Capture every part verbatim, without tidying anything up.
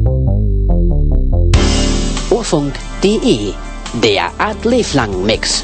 Urfunk.de, der Ad-Live-Lang-Mix.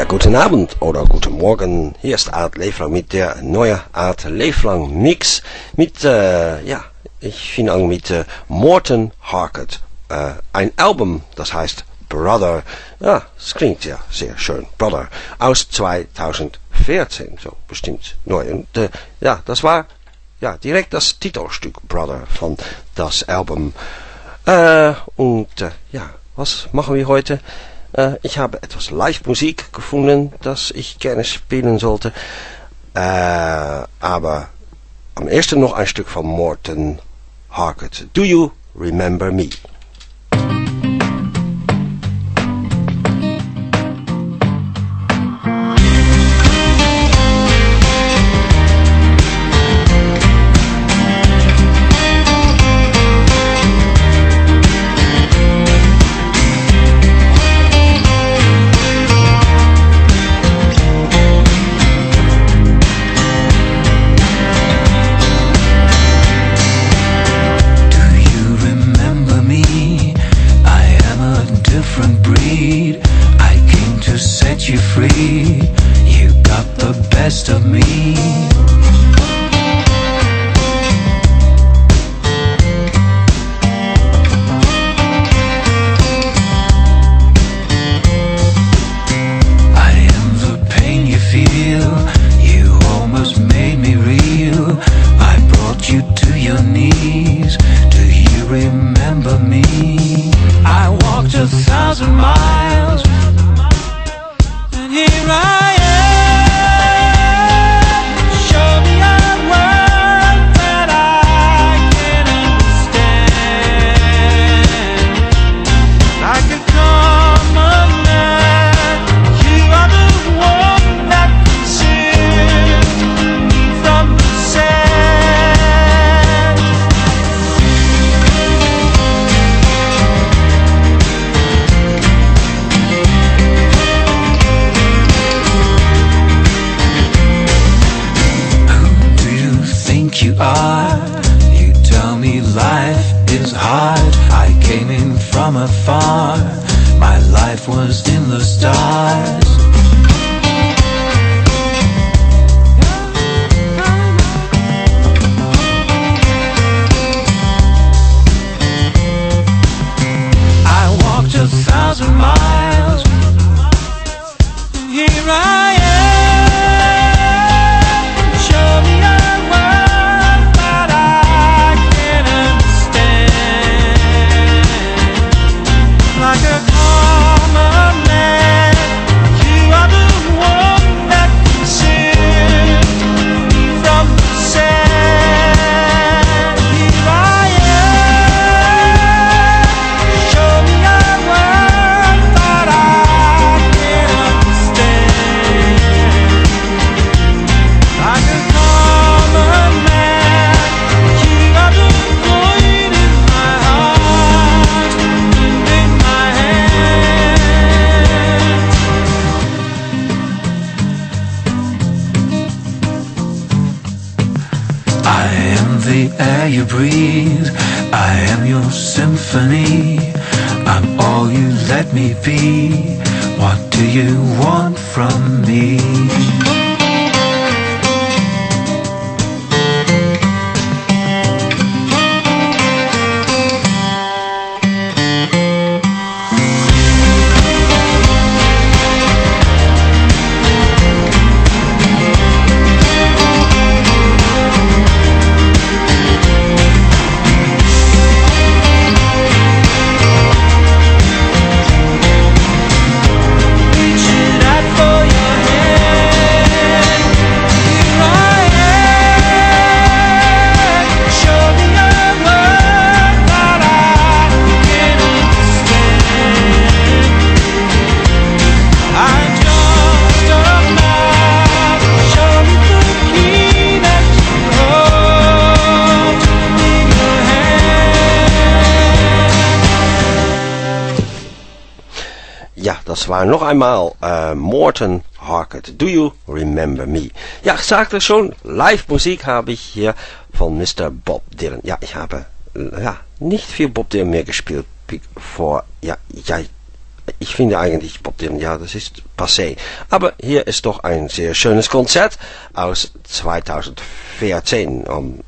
guten Abend oder guten Morgen. Hier ist Art Leeflang mit der neuen Art Leeflang Mix mit, äh, ja, ich fing an mit äh, Morten Harket. Äh, ein Album, das heißt Brother. Ja, es klingt ja sehr schön. Brother aus zweitausendvierzehn, so bestimmt neu. Und äh, ja, das war ja direkt das Titelstück Brother von das Album. Äh, und äh, ja, was machen wir heute? Uh, ich habe etwas Live-Musik gefunden, das ich gerne spielen sollte. Uh, aber am ersten noch ein Stück von Morten Harket. Do You Remember Me? Of me, I am the pain you feel. You almost made me real. I brought you to your knees. Do you remember me? I walked a thousand miles, and here I am. You are, you tell me life is hard. I came in from afar. My life was in the stars. I walked a thousand miles, and here I am. You breathe, I am your symphony. I'm all you let me be. What do you want from me? Das war noch einmal äh, Morten Harket. Do You Remember Me? Ja, ich sagte schon, Live-Musik habe ich hier von Mister Bob Dylan. Ja, ich habe ja, nicht viel Bob Dylan mehr gespielt vor ja, ja, ich finde eigentlich Bob Dylan, ja, das ist passé. Aber hier ist doch ein sehr schönes Konzert aus zweitausendvierzehn, am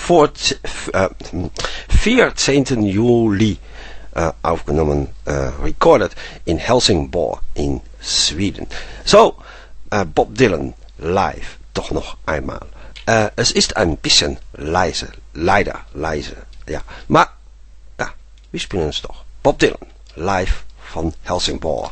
vierzehnten Juli äh, aufgenommen, äh, recorded in Helsingborg in Schweden. So, äh, Bob Dylan live, doch noch einmal. Äh, es ist ein bisschen leise, leider leise, ja. Maar, ja, wir spielen es doch. Bob Dylan, live van Helsingborg.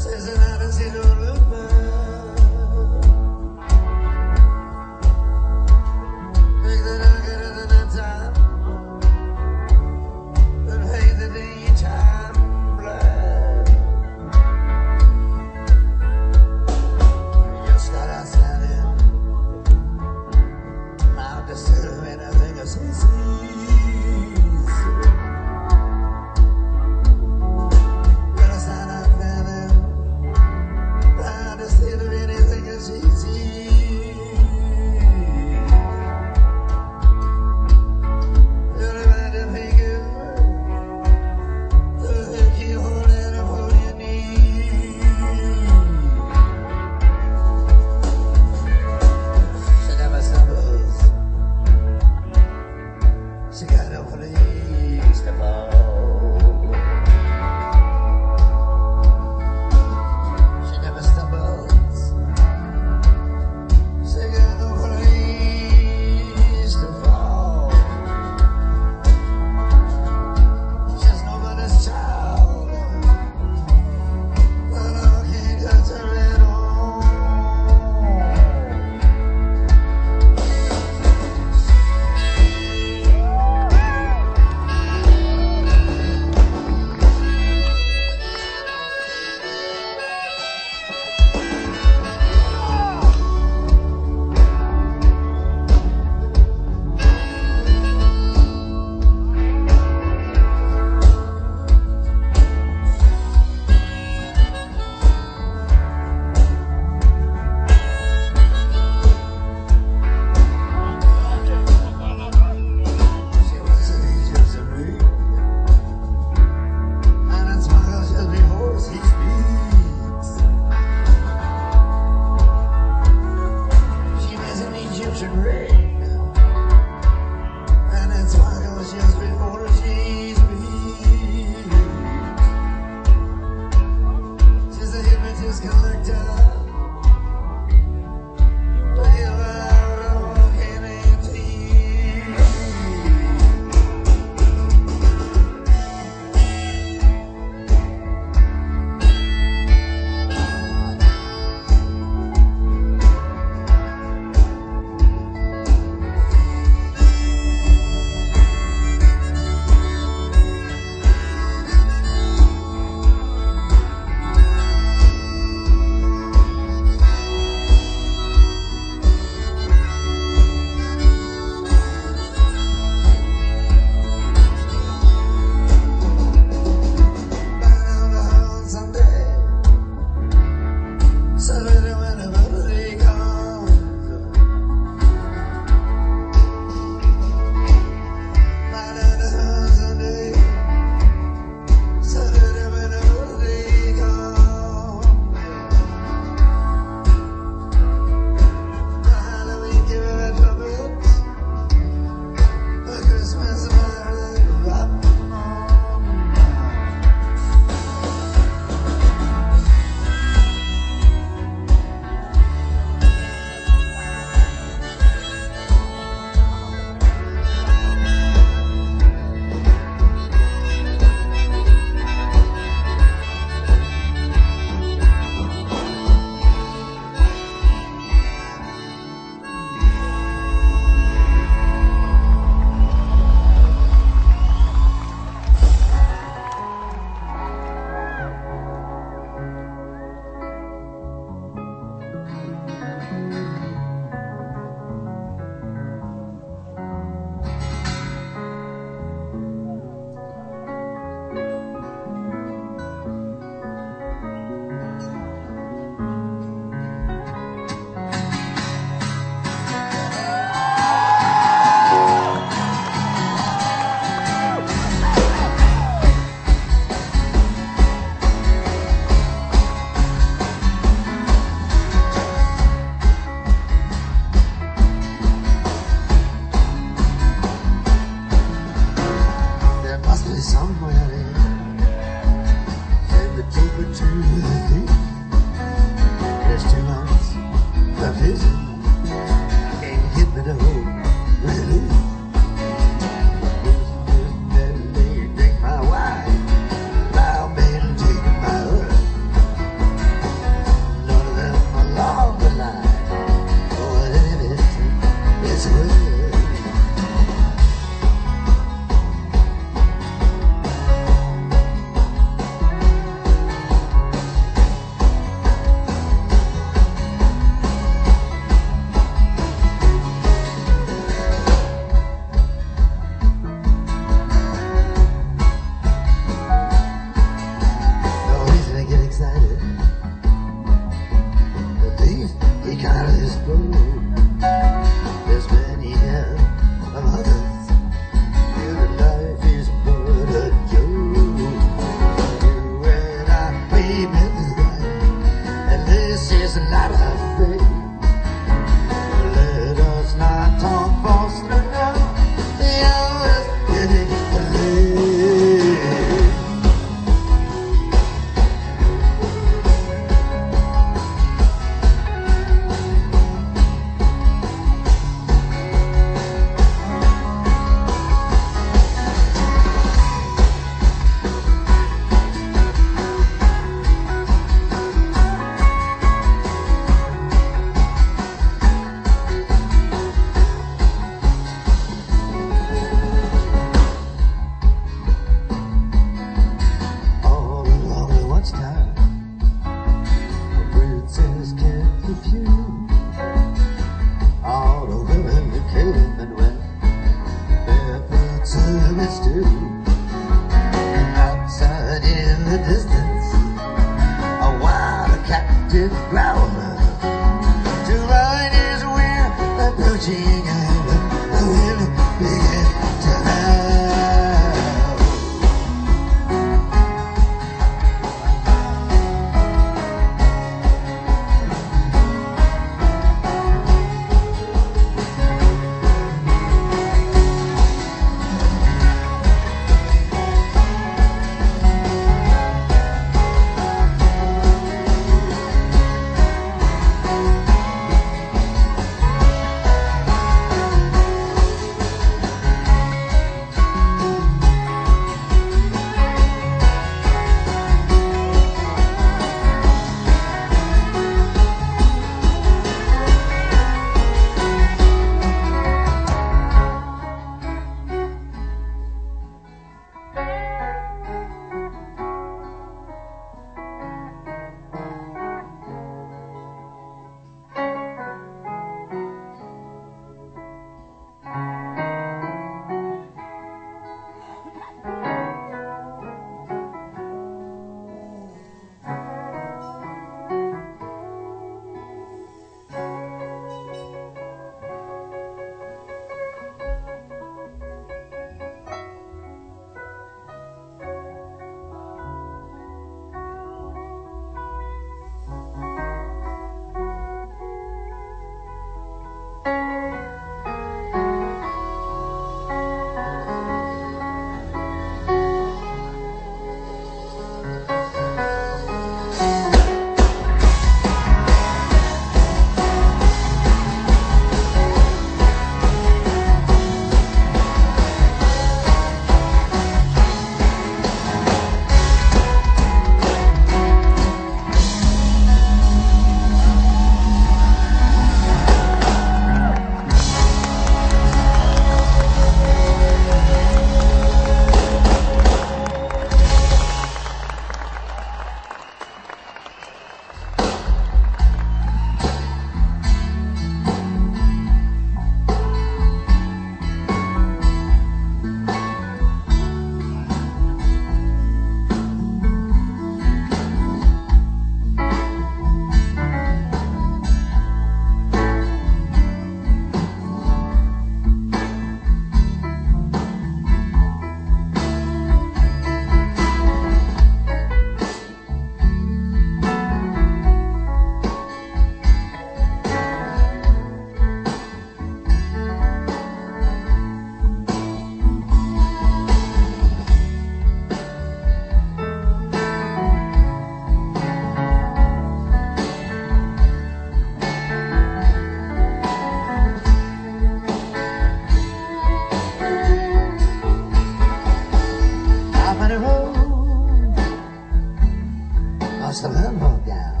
must have been broke down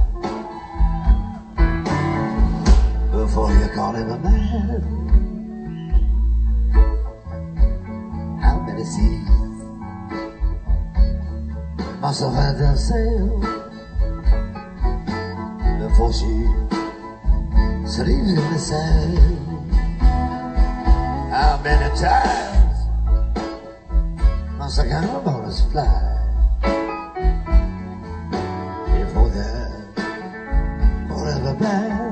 before you called him a man. How many seas must have had to sail before she sleeps in the sand? How many times must a cowboys fly before they're forever bad?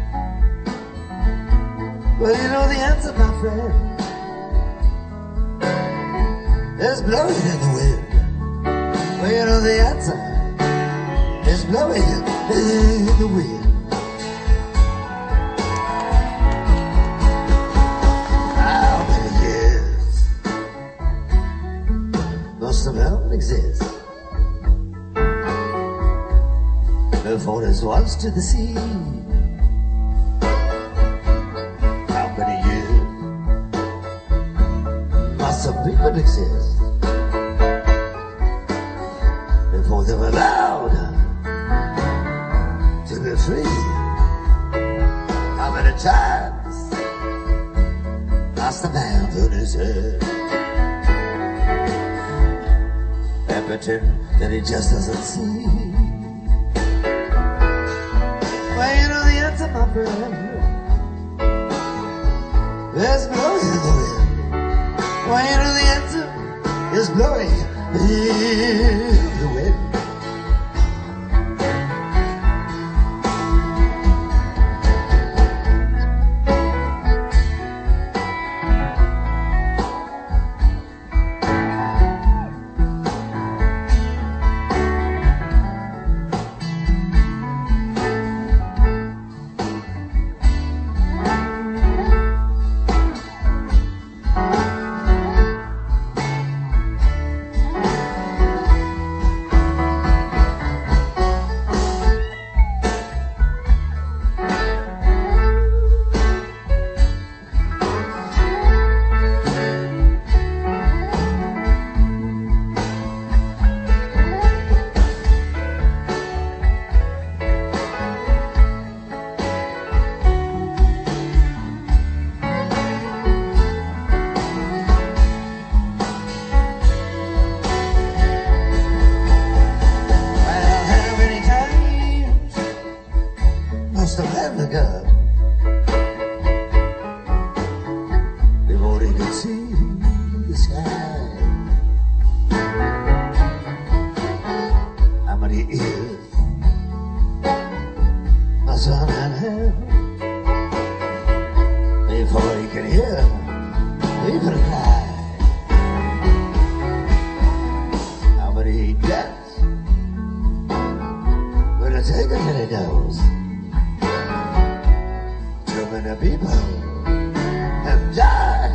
Well, you know the answer, my friend, is blowing in the wind. Well, you know the answer is blowing in the wind. How many years must the mountain exist before there's once to the sea? How many years must some people exist before they're allowed to be free? How many times must the man turn his head and pretend that he just doesn't see? Well, you know the answer, my friend, is blowing in the wind. Well, you know the answer is blowing in the wind. Must have had the gun before they could see the sky. How many ears must a man have before he could hear even a cry? How many deaths will it take until he knows? Too many people have died.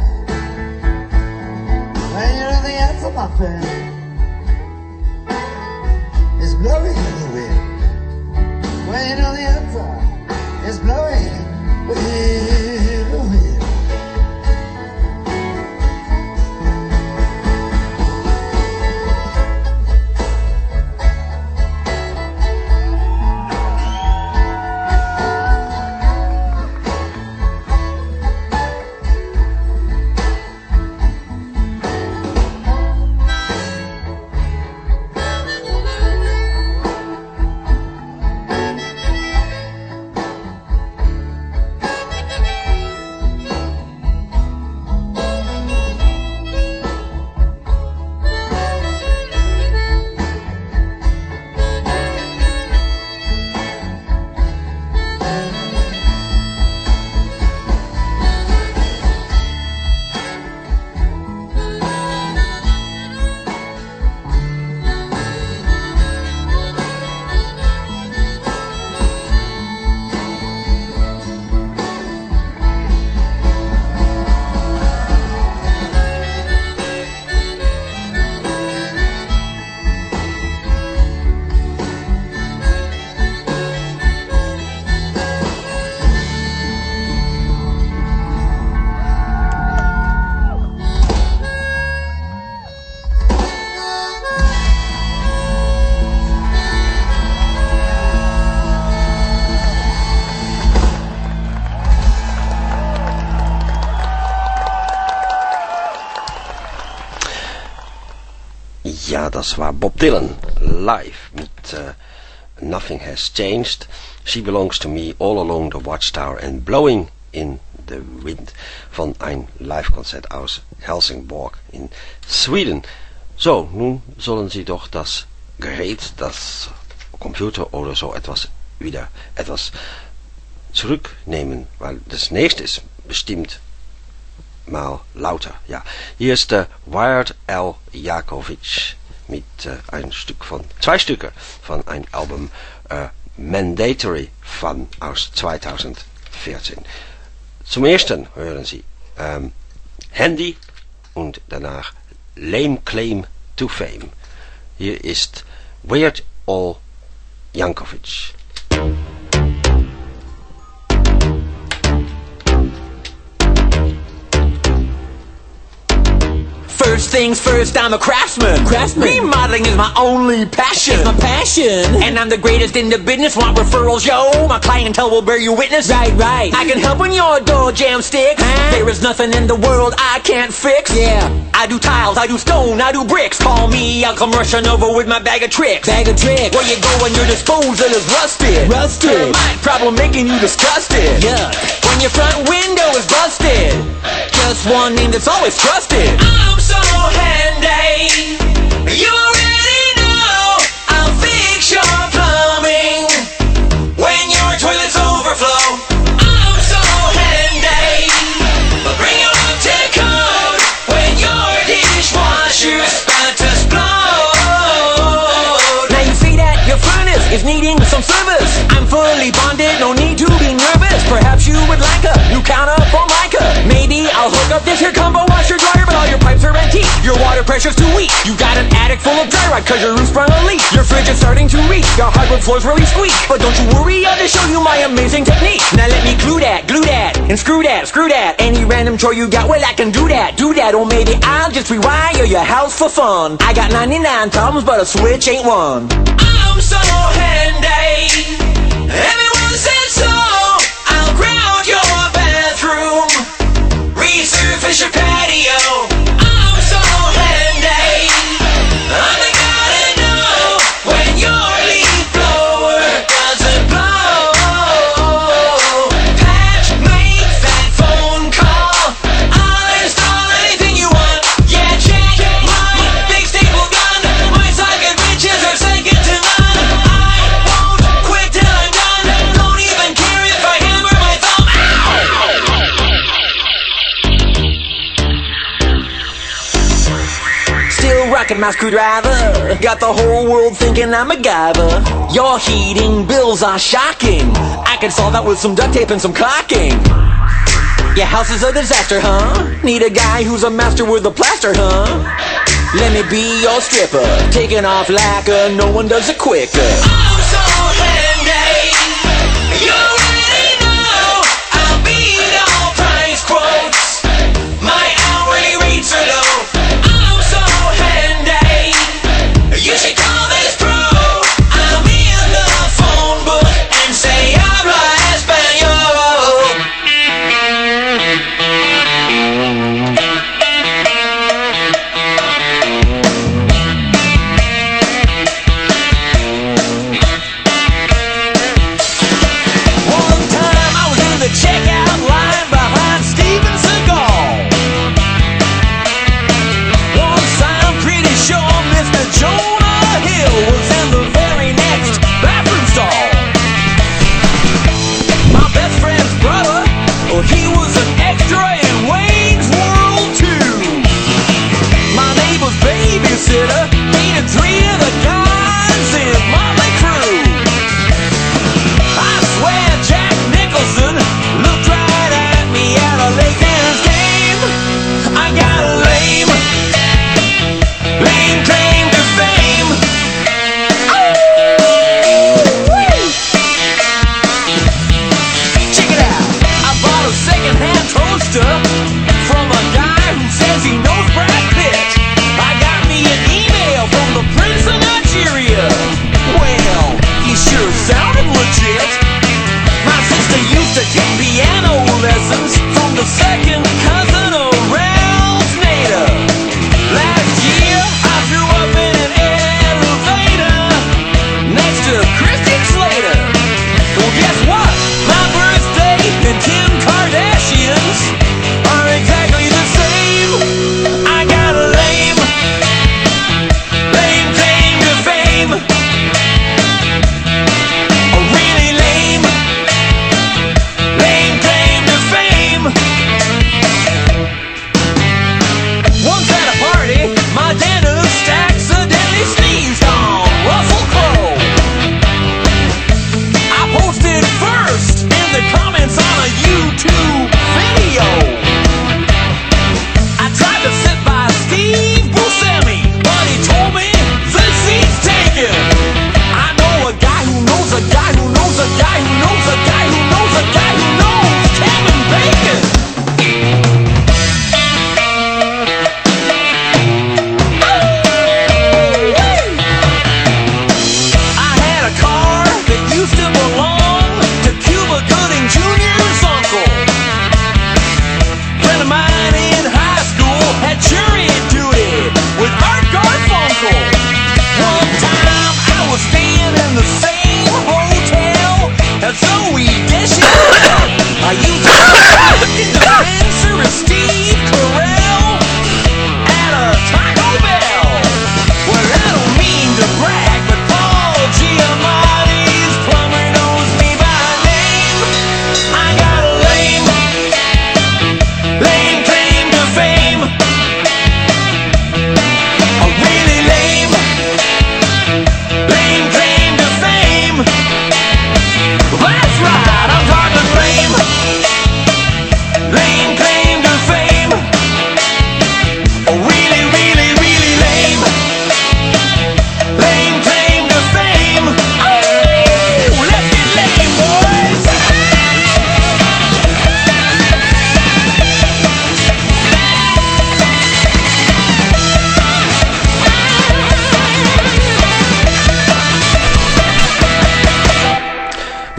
Well, you know the answer, my friend, is blowing in the wind. Well, you know the answer is blowing in the wind. das war Bob Dylan live mit uh, Nothing Has Changed. She Belongs to Me, All Along the Watchtower and Blowing in the Wind von ein Live-Konzert aus Helsingborg in Schweden. So, nun sollen Sie doch das Gerät, das Computer oder so etwas wieder etwas zurücknehmen, weil das nächste ist bestimmt mal lauter. Ja, hier ist der Wired Al Yankovic mit äh, ein Stück von, zwei Stücke von ein Album äh, Mandatory von aus zweitausendvierzehn. Zum ersten hören Sie ähm, Handy und danach Lame Claim to Fame. Hier ist Weird Al Yankovic. First things first, I'm a craftsman. Craftsman. Remodeling is my only passion. It's my passion. And I'm the greatest in the business. Want referrals, yo? My clientele will bear you witness. Right, right. I can help when your door jam sticks. Huh? There is nothing in the world I can't fix. Yeah. I do tiles, I do stone, I do bricks. Call me, I'll come rushing over with my bag of tricks. Bag of tricks. Where you go when your disposal is rusted? Rusted. Termite problem making you disgusted. Yeah. When your front window is busted. Just one name that's always trusted. I'm so handy. You already know I'll fix your plumbing when your toilets overflow. I'm so handy. But bring your uptick code when your dishwasher's about to explode. Now you see that your furnace is needing some service. I'm fully bonded, no need to be nervous. Perhaps you would like a new counter for Micah. Maybe I'll hook up this here combo washer dryer, but all your pipes are empty. Your water pressure's too weak. You got an attic full of dry rot cause your roof sprung a leak. Your fridge is starting to reek. Your hardwood floors really squeak. But don't you worry, I'll just show you my amazing technique. Now let me glue that, glue that, and screw that, screw that. Any random chore you got, well I can do that, do that. Or maybe I'll just rewire your house for fun. I got ninety-nine problems, but a switch ain't one. I'm so handy. Everyone says so. I'll ground your bathroom, resurface your patio. I'm so handy. I'm the guy to know when your leaf blower doesn't blow. Patch, make that phone call. I'll install anything you want. Yeah, check my big staple gun. My socket wrenches are second to none. I won't quit till I'm done. Don't even care if I hammer my thumb. Ow! Still rocking my screwdriver. Got the whole world thinking I'm a MacGyver. Your heating bills are shocking. I can solve that with some duct tape and some caulking. Your house is a disaster, huh? Need a guy who's a master with a plaster, huh? Let me be your stripper. Taking off lacquer, no one does it quicker. I'm so handy. You already know I'll beat all price quotes. My hourly rates are low. I'm so handy. You should call this pro. I'm in the phone book and say habla español.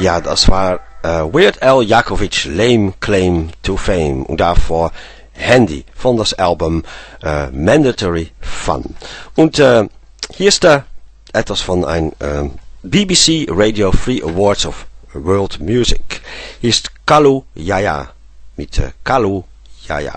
Ja, das war äh, Weird Al Yankovic, Lame Claim to Fame. Und davor Handy von das Album äh, Mandatory Fun. Und äh, hier ist da etwas von ein äh, B B C Radio Free Awards of World Music. Hier ist Kalu Yaya mit äh, Kalu Yaya.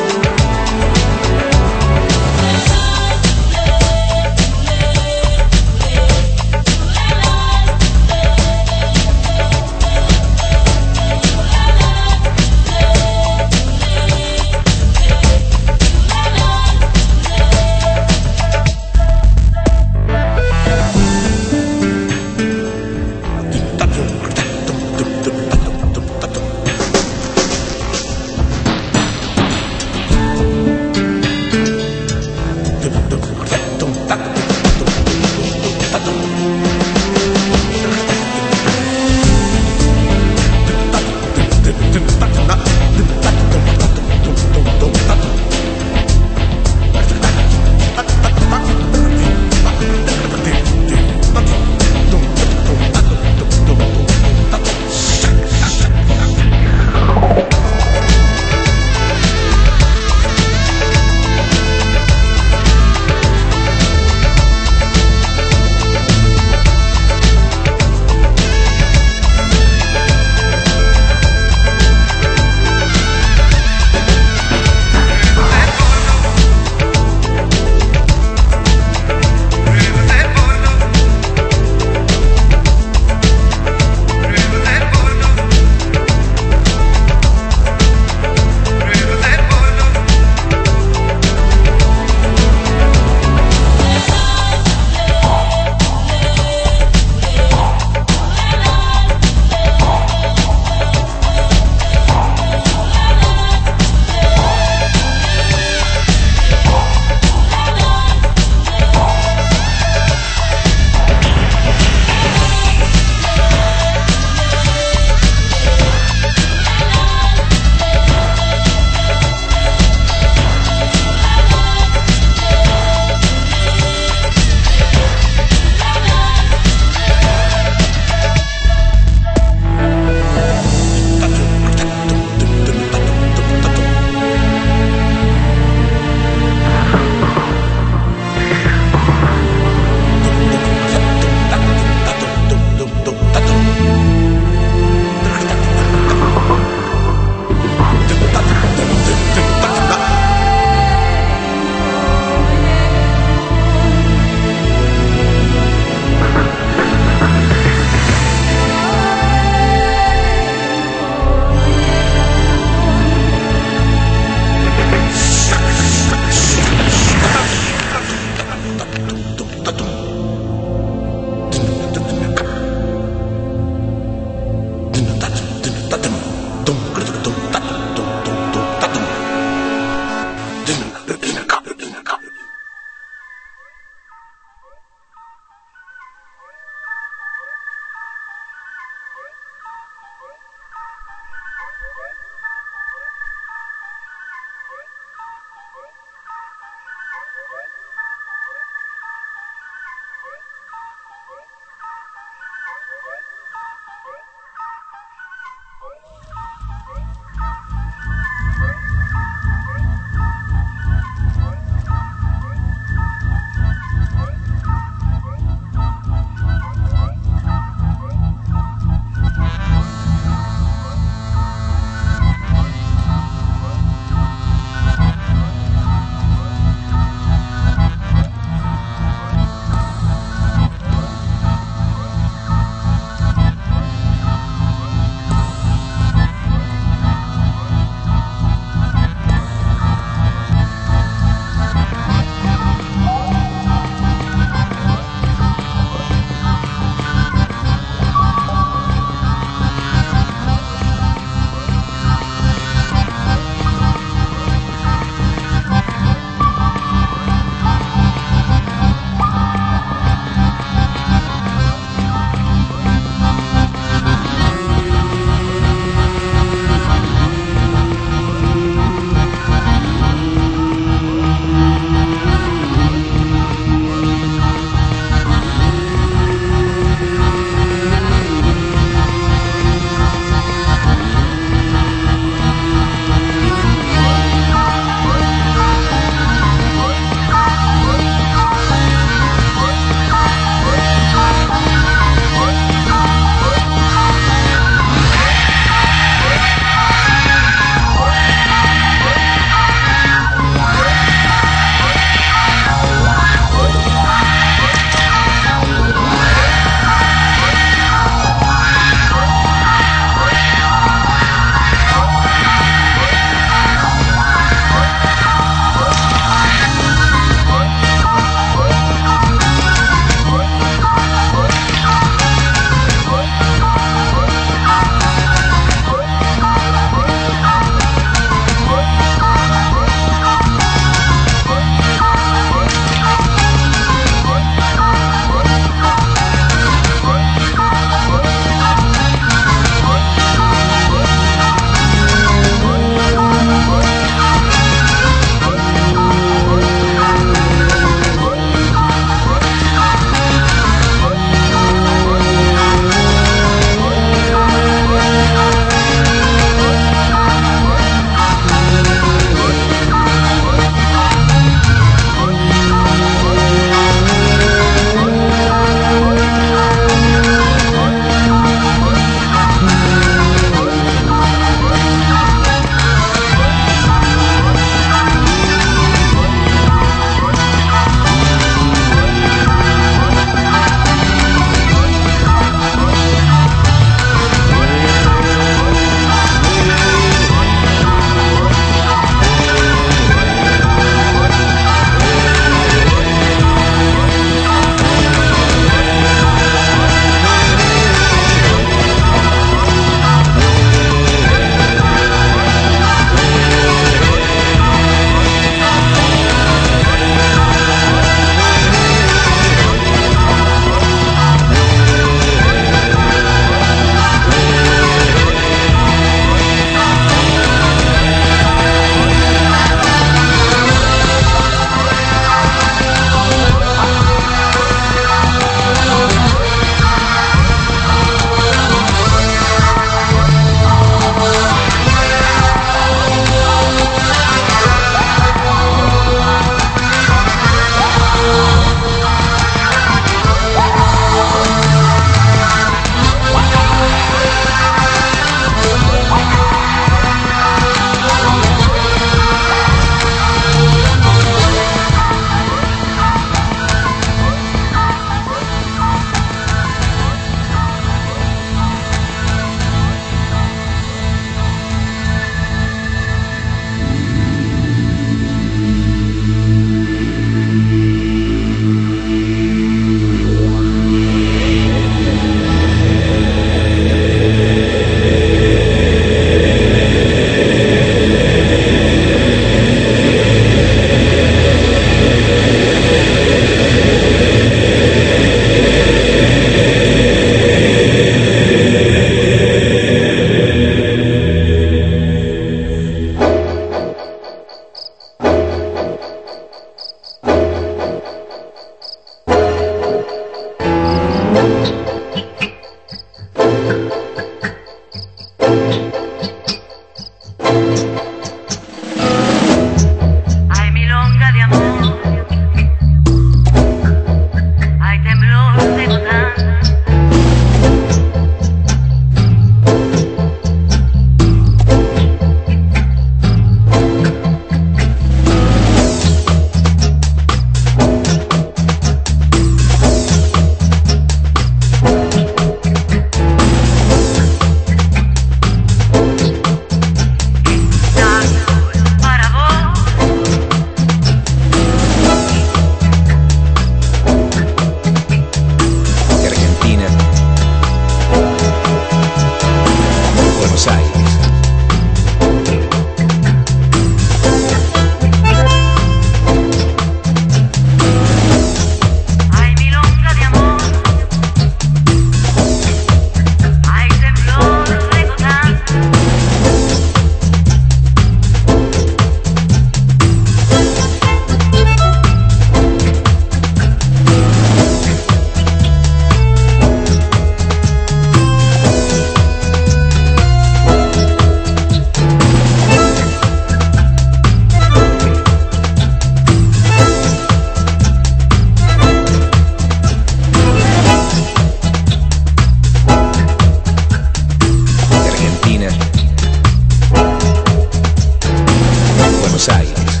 Aires,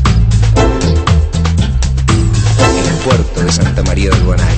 el puerto de Santa María del Guanay.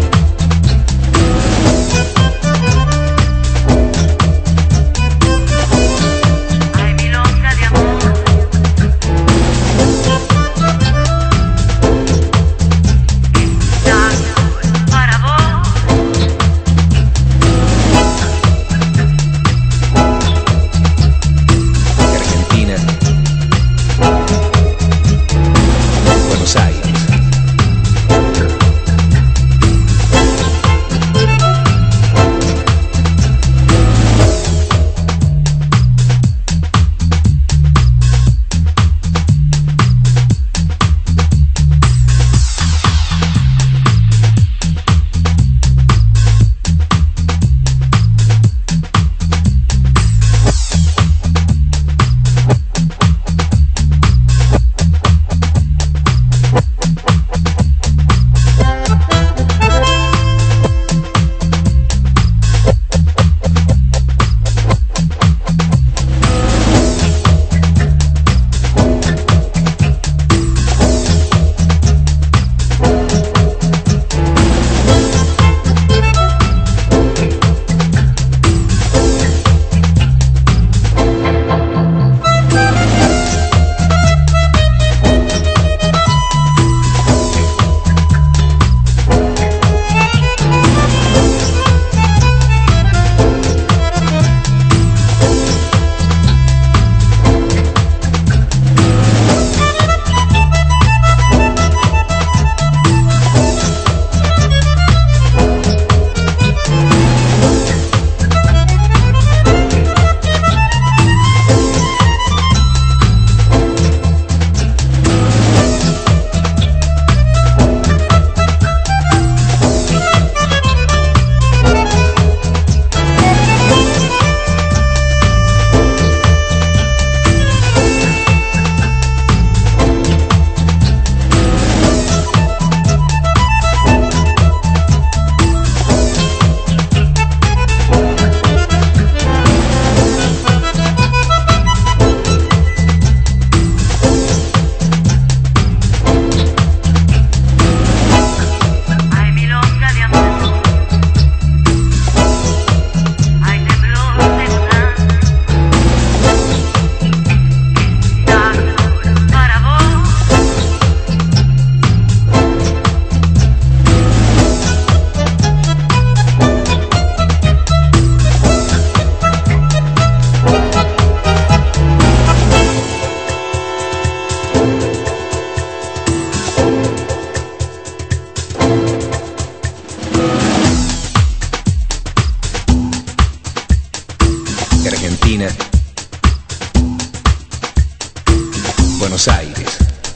Buenos Aires,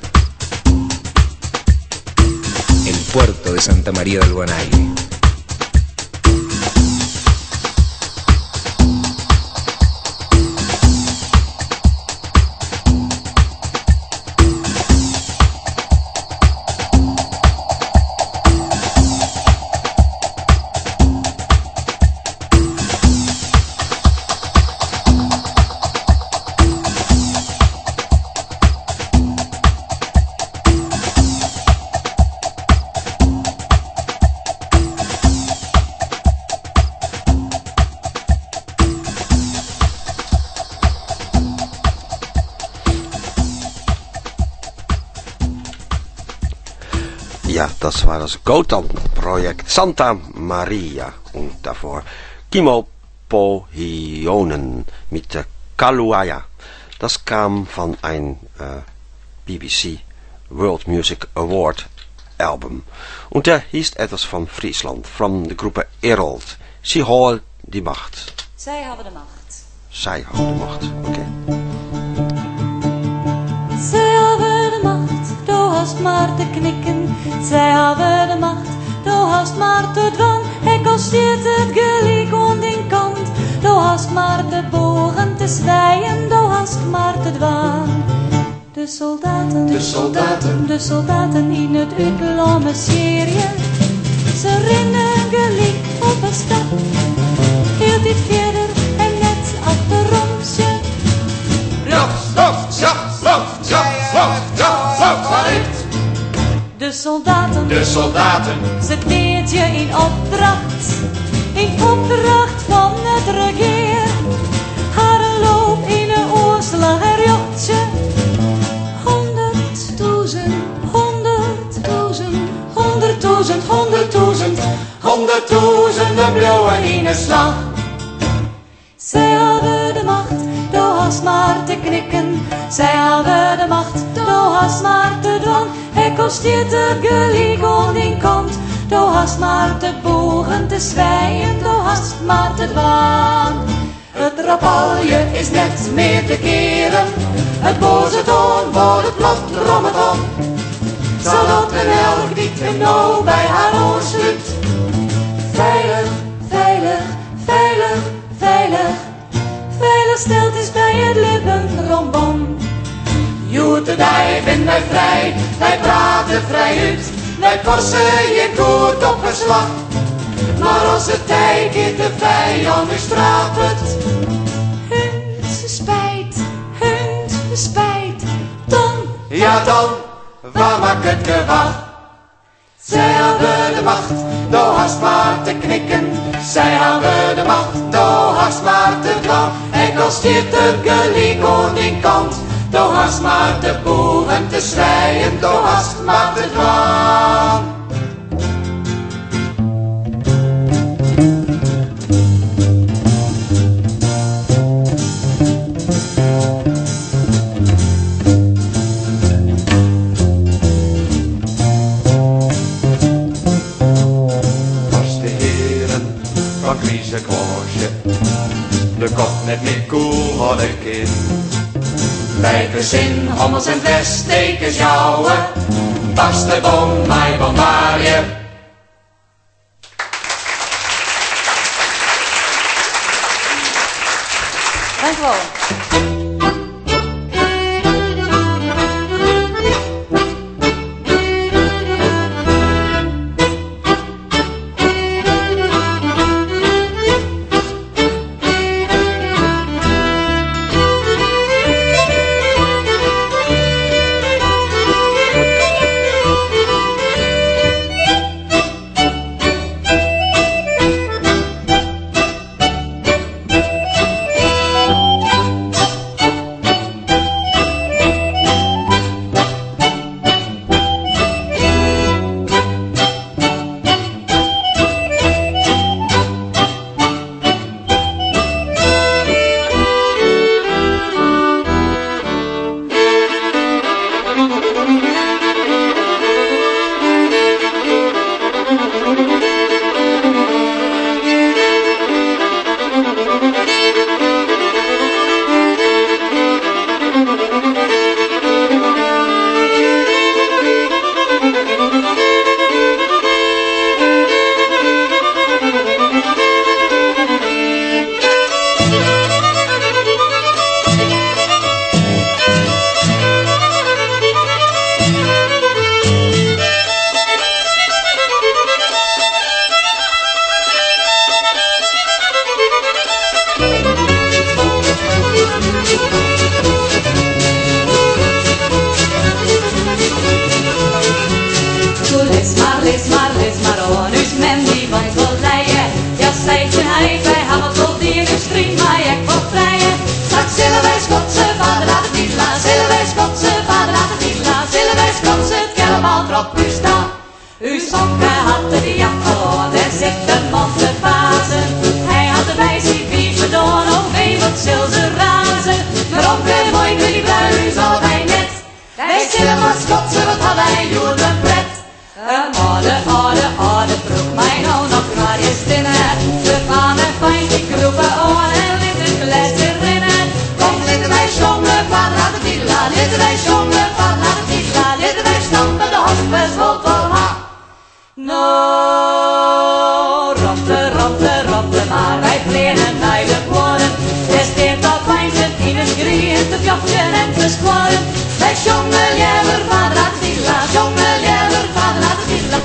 el puerto de Santa María del Guanay. Ja, das war das Gotan-Projekt Santa Maria und davor Kimo Pohjonen mit der Kaluaya. Das kam von ein äh, B B C World Music Award Album und der hieß etwas von Friesland, von der Gruppe Erold. Sie holen die Macht. Zij hebben de macht. Zij hebben de Macht, okay. Zij hebben de macht, du hast maar te knikken. Zij hebben de macht, du hast maar te dwan. Hij kosteert het gelijk aan den kant. Du hast maar te bogen te zwijen, du hast maar te dwaan. De soldaten, de soldaten, de soldaten in het uitlamme Syrië. Ze rennen gelijk op een stap. Heel dit verder en net achterom ze. Raf, raf, zap, raf, zap. ja, zo, waaruit? De soldaten, De soldaten, ze deed je in opdracht, in opdracht van het regeer. Haar loop in een oorslag herjochtje, honderdduizend, honderdduizend, honderdduizend, honderdduizend, honderdduizenden blauwen in een slag. Zij hadden de macht, door hast maar te knikken. Zij hadden de macht, door hast maar te dwang. Hij kosteert het gelijk on in kant. Door hast maar te bogen, te zwijgen, door hast maar te dwang. Het rapalje is net meer te keren. Het boze toon wordt het plat rommeton. Zal dat een elk niet genoeg bij haar oorsluit. Veilig, veilig, veilig, veilig. Veilig stelt is bij het lippen rombom. Joete dij ben wij vrij, wij praten vrij uit. Wij passen je goed op geslag. Maar als het tijd is de vijand is strapet. Hun spijt, hun spijt, dan. ja dan, waar maakt het gewacht? Zij hadden de macht, Door hast maar te knikken, zij hadden de macht, door hast maar te dwang. Hij kosteert het gelijk on in kant, door hast maar te boeren, te schreien, door hast maar te dwang. Van Griezenkloosje, de kop net meer koel had ik in. Bij gezin, hommels en vestekens jouwen, past de boom mij bombarie. Dank u wel. Uw sokken had de jak verloren, er zit een man te bazen. Hij had de wijze wie door, of een wat zil ze razen. Maar ook weer mooi, jullie bruin is altijd net. Wij zullen maar schotsen, wat hadden wij joden pret. Een oude, oude, oude broek, mijn nou nog naar je stinnen. De pannen fijn, die kroepen aan en ligt het glas erin. Kom, litten wij jongen, van laat het niet laat. Litten wij jongen, van laat het niet laat. Litten wij stampen, de hospes, wat wel ha. No, rotte, rotte, rotte, maar wij vleeren duidelijk worden. Er steert al wijzen in het grien te fjoffen en te squaren. Wij jongen, jæver, vader, laat het niet laat. Jongen, jæver, vader, laat het niet laat.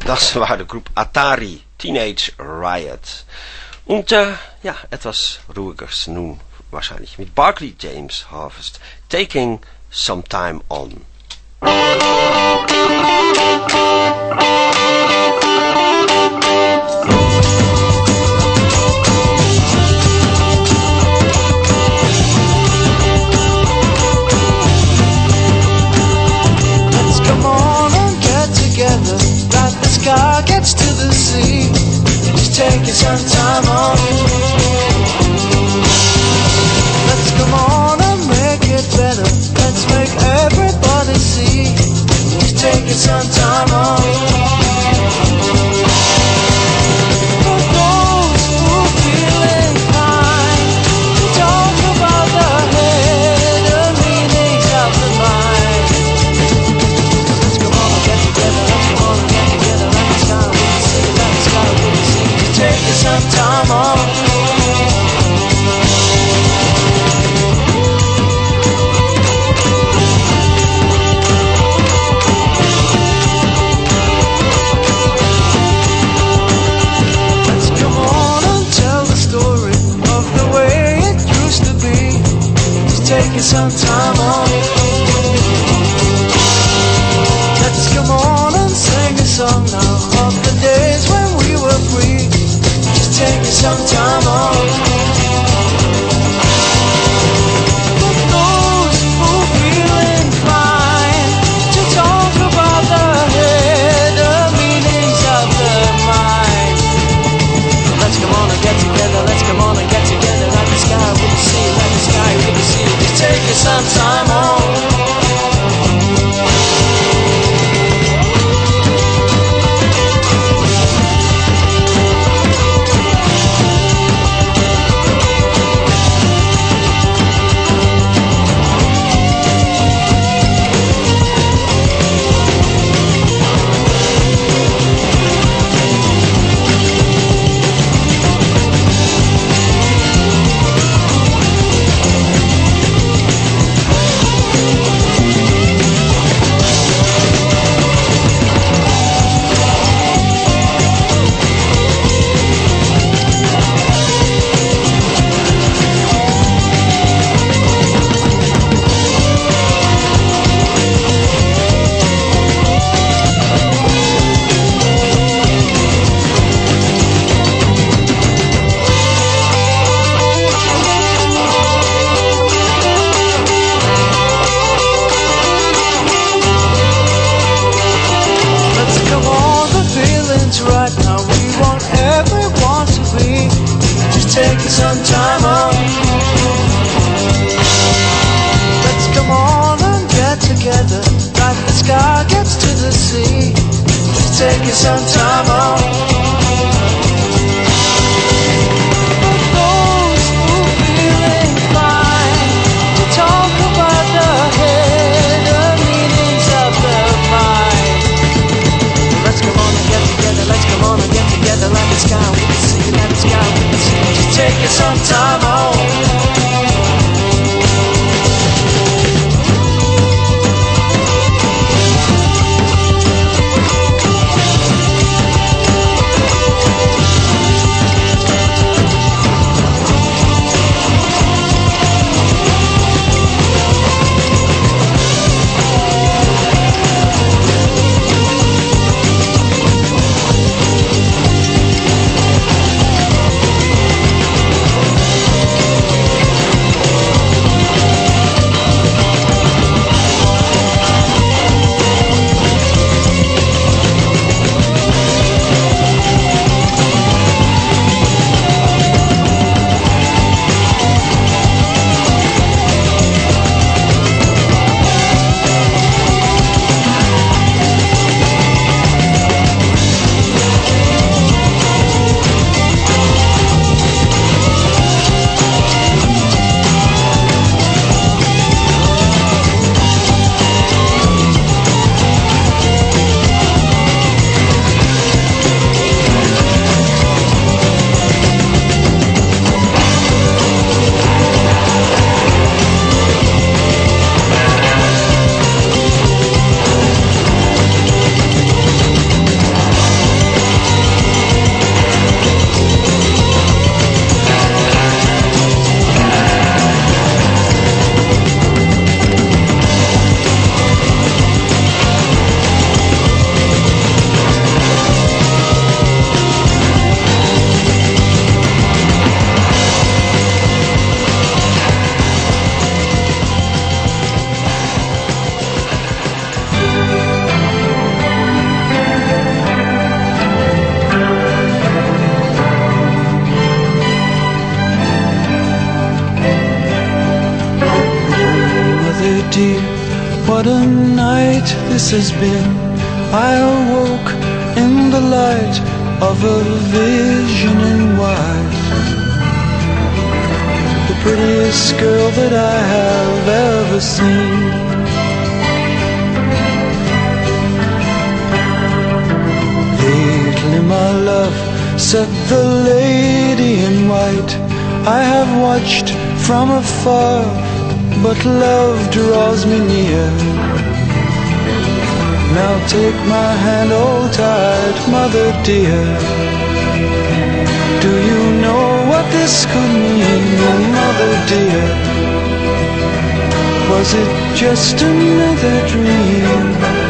das war die Gruppe Atari, Teenage Riot. Und äh, ja, etwas ruhigeres nun wahrscheinlich mit Barclay James Harvest, Taking Some Time On. Let's come on and get together, like the sky gets to the sea. Just taking some time on. Let's come on and make it better. Let's make everybody see. Just taking some time on. For those who feel inclined to talk about the head and meanings of the mind. Let's come on and get together. Let's come on and get together. Let the sky we can see. Let the sky we can see. Just taking some time on. Taking some time on. Let's come on and sing a song now of the days when we were free. Just taking some time on. For those who feel inclined to talk about the head, the meanings of the mind. Let's come on and get together. Let's come on and get together. Like the sky we can see. Like the sky we can see. Taking some time on. Mother dear, what a night this has been. I awoke in the light of a vision in white, the prettiest girl that I have ever seen. Lately my love, said the lady in white, I have watched from afar, but love draws me near. Now take my hand, hold tight, mother dear. Do you know what this could mean, mother dear? Was it just another dream?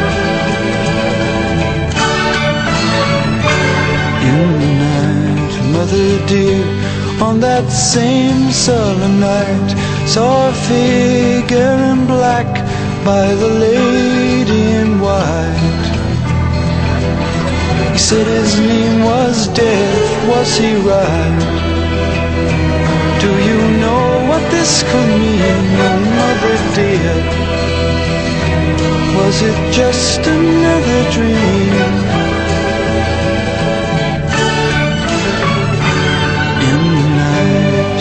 In the night, mother dear, on that same solemn night, saw a figure in black by the lady in white. He said his name was Death, was he right? Do you know what this could mean, mother dear? Was it just another dream? In the night,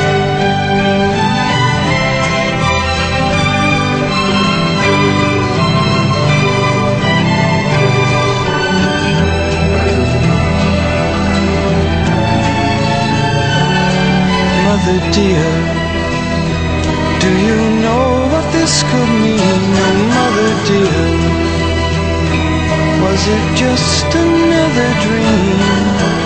mother dear, do you know what this could mean, mother dear? Was it just another dream?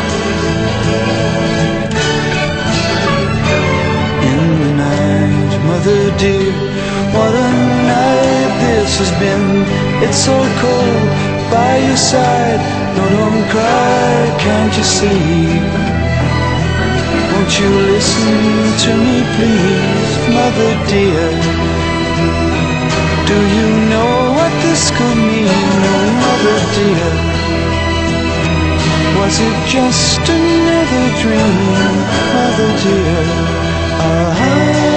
In the night, mother dear, what a night this has been. It's so cold by your side, no, don't cry, can't you see? Won't you listen to me please, mother dear? Do you know what this could mean, oh mother dear? Was it just another dream, mother dear? Ah-ha.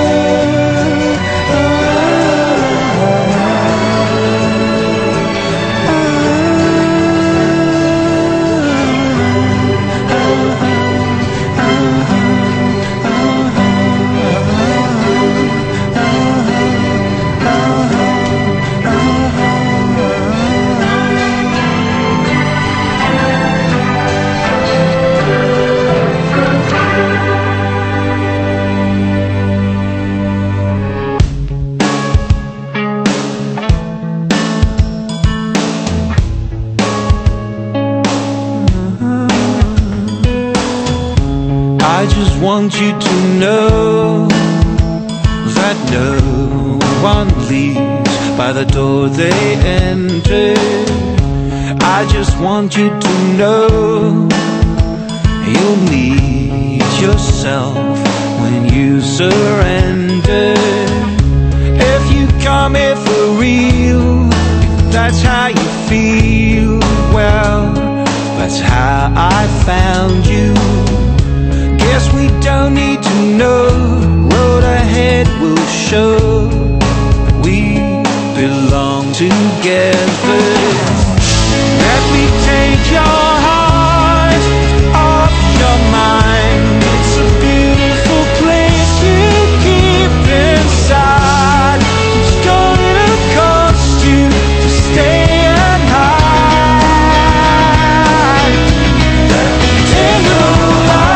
I just want you to know that no one leaves by the door they enter. I just want you to know you'll meet yourself when you surrender. If you come here for real, if that's how you feel, well, that's how I found you. Guess we don't need to know, road ahead will show we belong together. Let me take your heart off your mind. It's a beautiful place you keep inside. It's gonna cost you to stay and hide. Take your heart.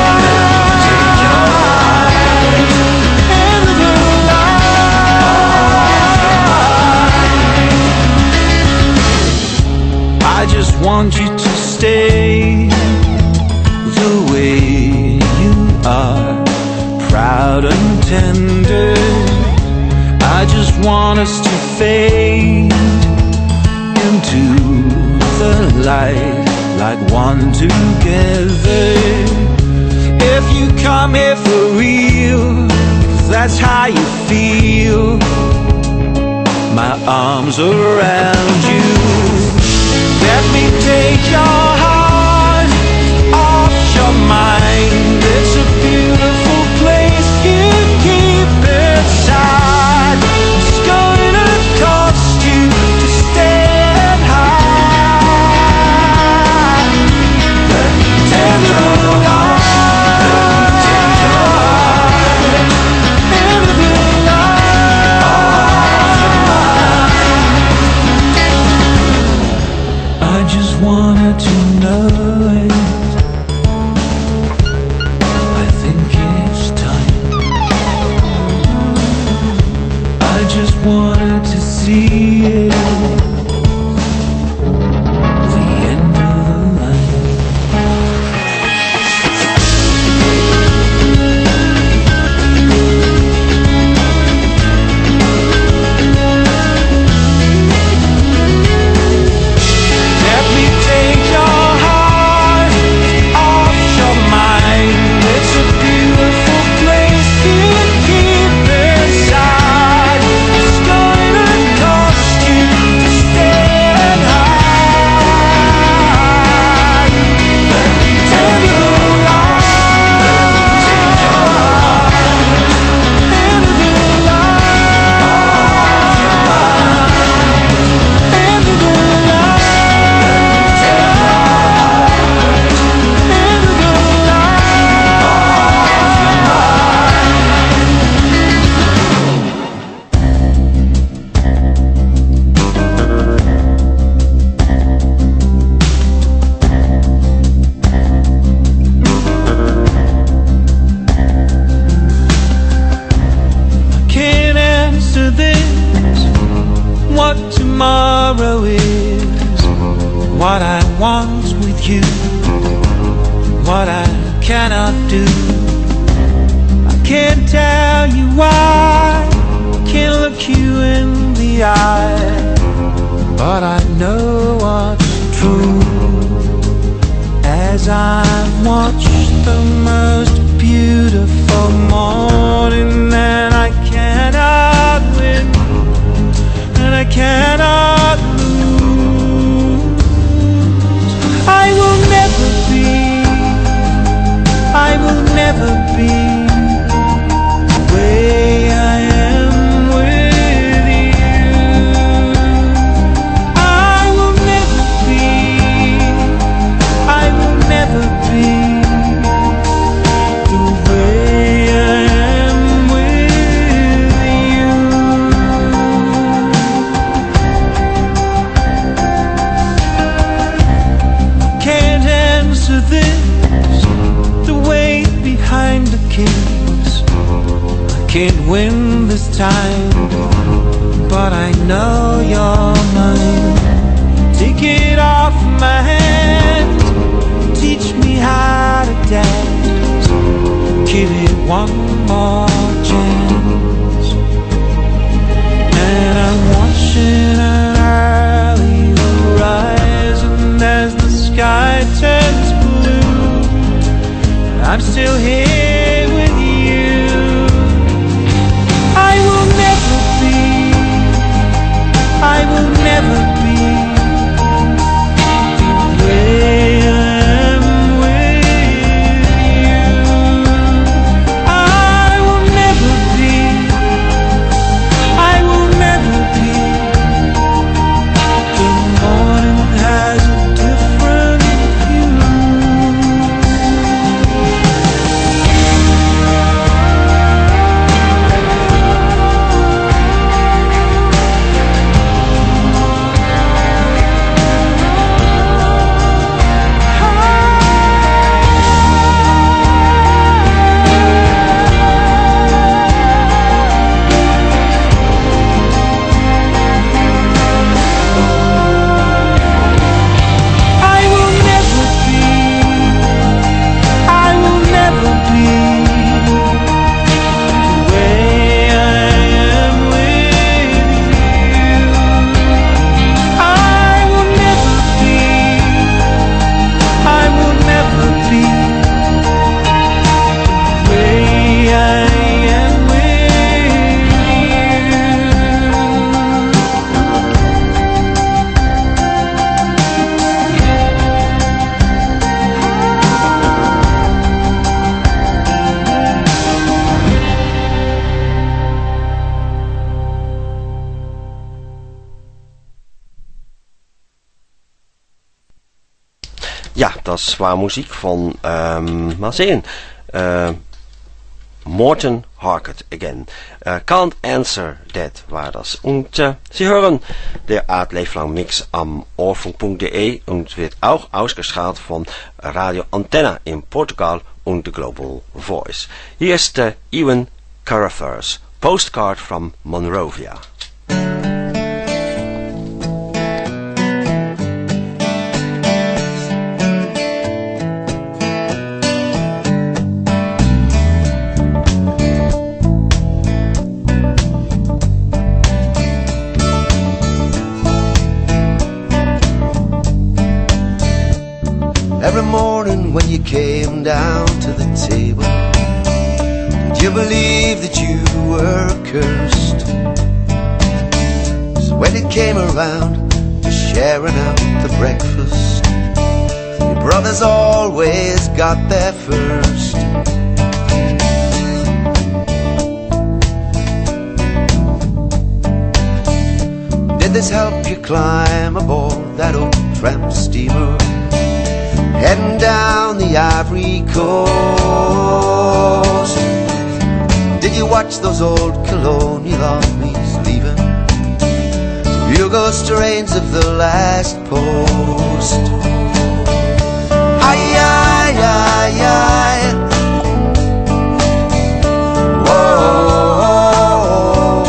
I just want you to stay the way you are, proud and tender. I just want us to fade into the light like one together. If you come here for real, if that's how you feel, my arms around you. Let me take your heart off your mind. It's a beautiful place you keep inside. just wanted to see it. The end of the line. Let me take your heart off your mind. It's a beautiful place to keep inside. It's gonna cost you to stay and hide. Let me take your life. End of the line. End of the can't answer this. What tomorrow is, what I want with you, what I cannot do. I can't tell you why, can't look you in the eye, but I know what's true. As I watch the most beautiful morning, and I cannot win, and I cannot lose. I will never be, I will never be the way I am with you. I will never be, I will never be the way I am with you. Can't answer this, the weight behind the keys. I can't win this time, but I know you're mine. Take it off my hands, teach me how to dance. Give it one more chance. And I'm watching an early horizon as the sky turns blue. I'm still here with you. I will never be, I will never be the way I am with you. I will never be, I will never be. The morning has a different hue. I will never be, I will never be the way I am with you. I will never be, I will never be the way I am with Ja, das war Musik von, ähm, mal sehen, äh, Morten Harket again. Uh, Can't Answer That war das. Und äh, Sie hören der Art Leeflang Mix am ohrfunk punkt de und wird auch ausgestrahlt von Radio Antenna in Portugal und The Global Voice. Hier ist äh, Ewan Carruthers Postcard from Monrovia. Every morning when you came down to the table, did you believe that you were cursed? So when it came around to sharing out the breakfast, your brothers always got there first. Did this help you climb aboard that old tramp steamer heading down the Ivory Coast? Did you watch those old colonial armies leaving the bugle strains of the last post? Aye, aye, aye, aye. Whoa.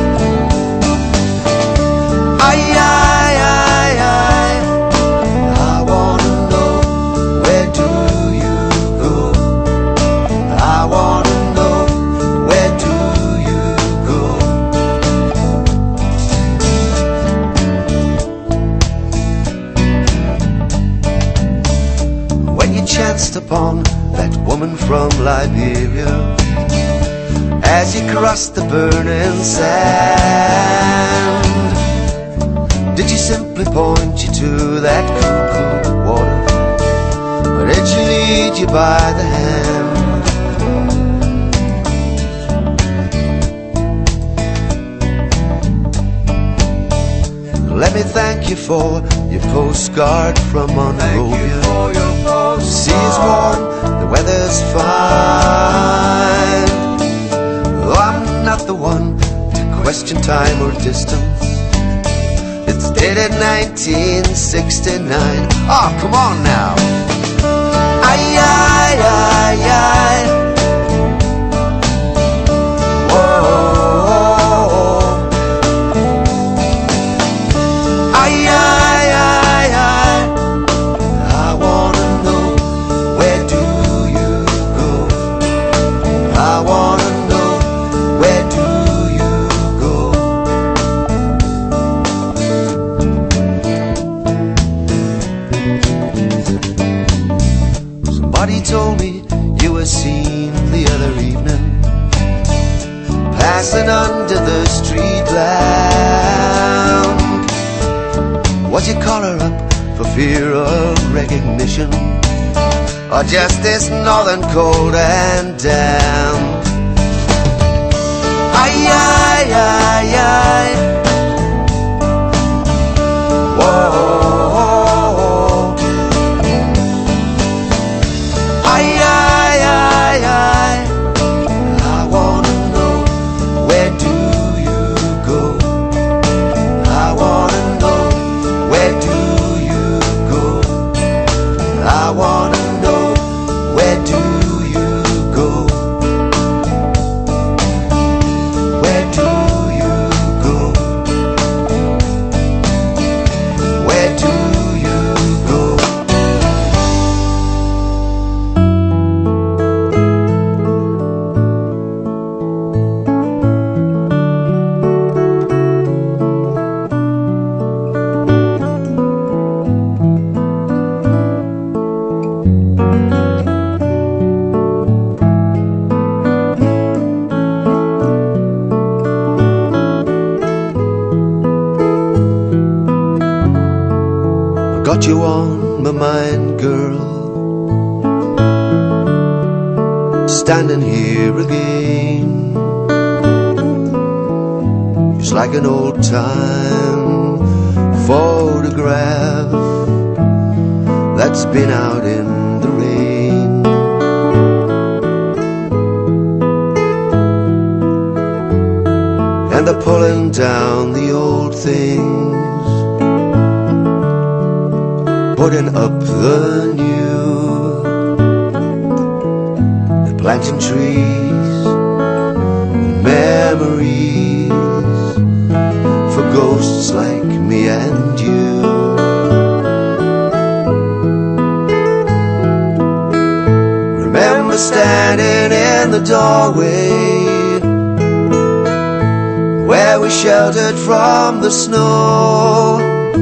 Aye, aye, aye, aye. I wanna know, where do you go? I wanna know, where do you go? When you chanced upon that woman from Liberia, as you crossed the burning sand, did she simply point you to that cool, cool water? Or did she lead you by the hand? Let me thank you for your postcard from Monrovia. The sea is warm, the weather's fine. Though I'm not the one to question time or distance, it's dated nineteen sixty-nine. Oh, come on now. Aye, aye, aye, aye. Whoa. Aye, aye, aye, aye. I wanna know, where do you go? I wanna know, where do you go? Somebody told me you were seen the other evening, passing under the street lamp. Was your collar up for fear of recognition, or just this northern cold and damp? Aye, aye, aye, aye. Whoa. Aye, aye, aye, aye. I wanna know, where do you go? I wanna know, where do you go? I wanna know, where do you go? Where do you go? Where do you go? Got you on my mind, girl, standing here again, just like an old time photograph that's been out in the rain. And they're pulling down the old things, putting up the new. They're planting trees, memories memories for ghosts like me and you. Remember standing in the doorway where we sheltered from the snow.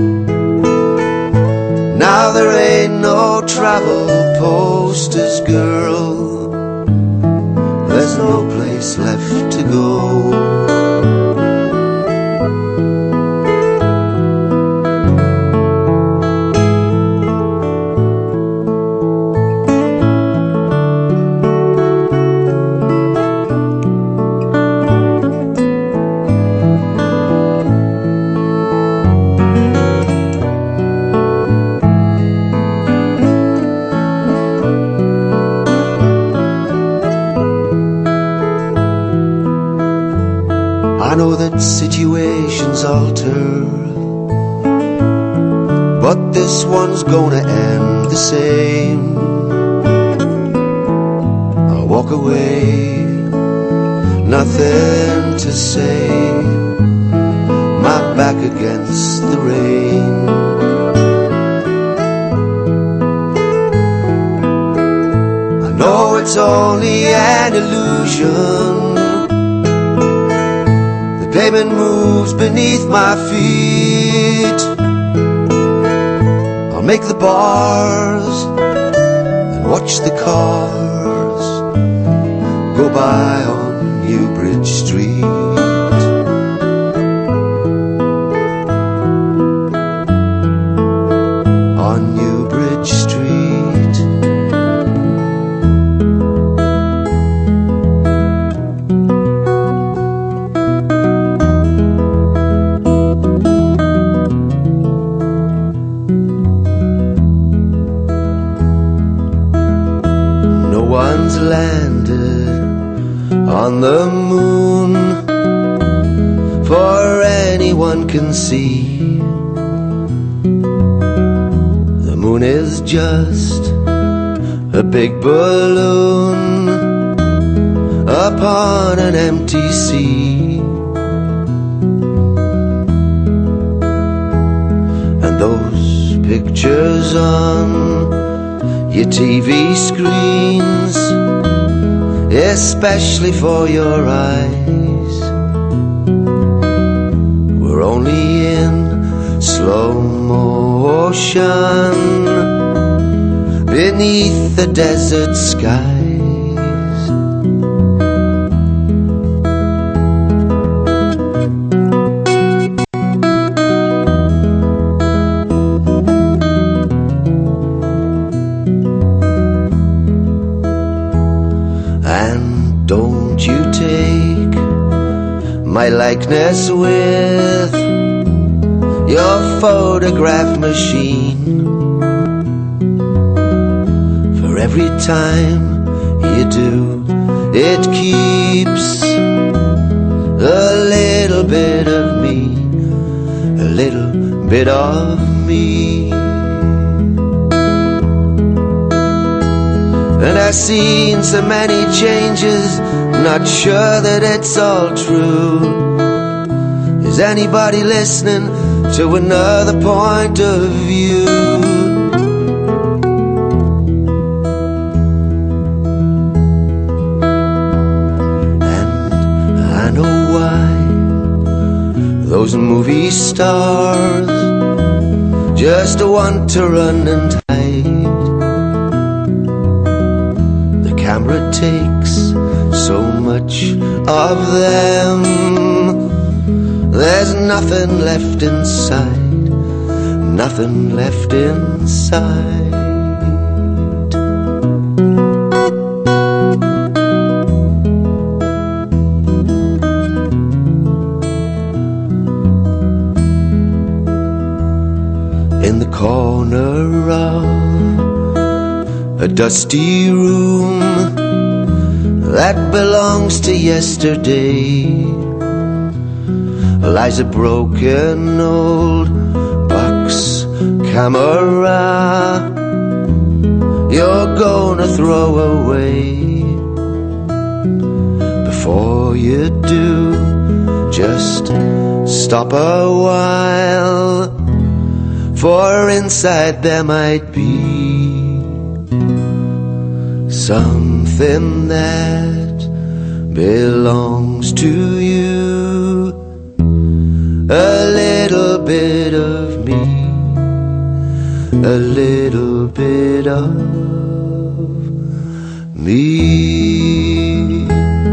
Now there ain't no travel posters, girl. There's no place left to go. I know that situations alter, but this one's gonna end the same. I'll walk away, nothing to say, my back against the rain. I know it's only an illusion. Pavement moves beneath my feet. I'll make the bars and watch the cars go by on New Bridge Street. On New Bridge Street. Landed on the moon, for anyone can see. The moon is just a big balloon upon an empty sea. And those pictures on your T V screens, especially for your eyes, we're only in slow motion beneath the desert skies. Don't you take my likeness with your photograph machine. For every time you do, it keeps a little bit of me, a little bit of me. And I've seen so many changes, not sure that it's all true. Is anybody listening to another point of view? And I know why those movie stars just want to run and hide. Camera takes so much of them, there's nothing left inside, nothing left inside. In the corner of a dusty room that belongs to yesterday lies a broken old box camera you're gonna throw away. Before you do, just stop a while, for inside there might be something that belongs to you, a little bit of me, a little bit of me.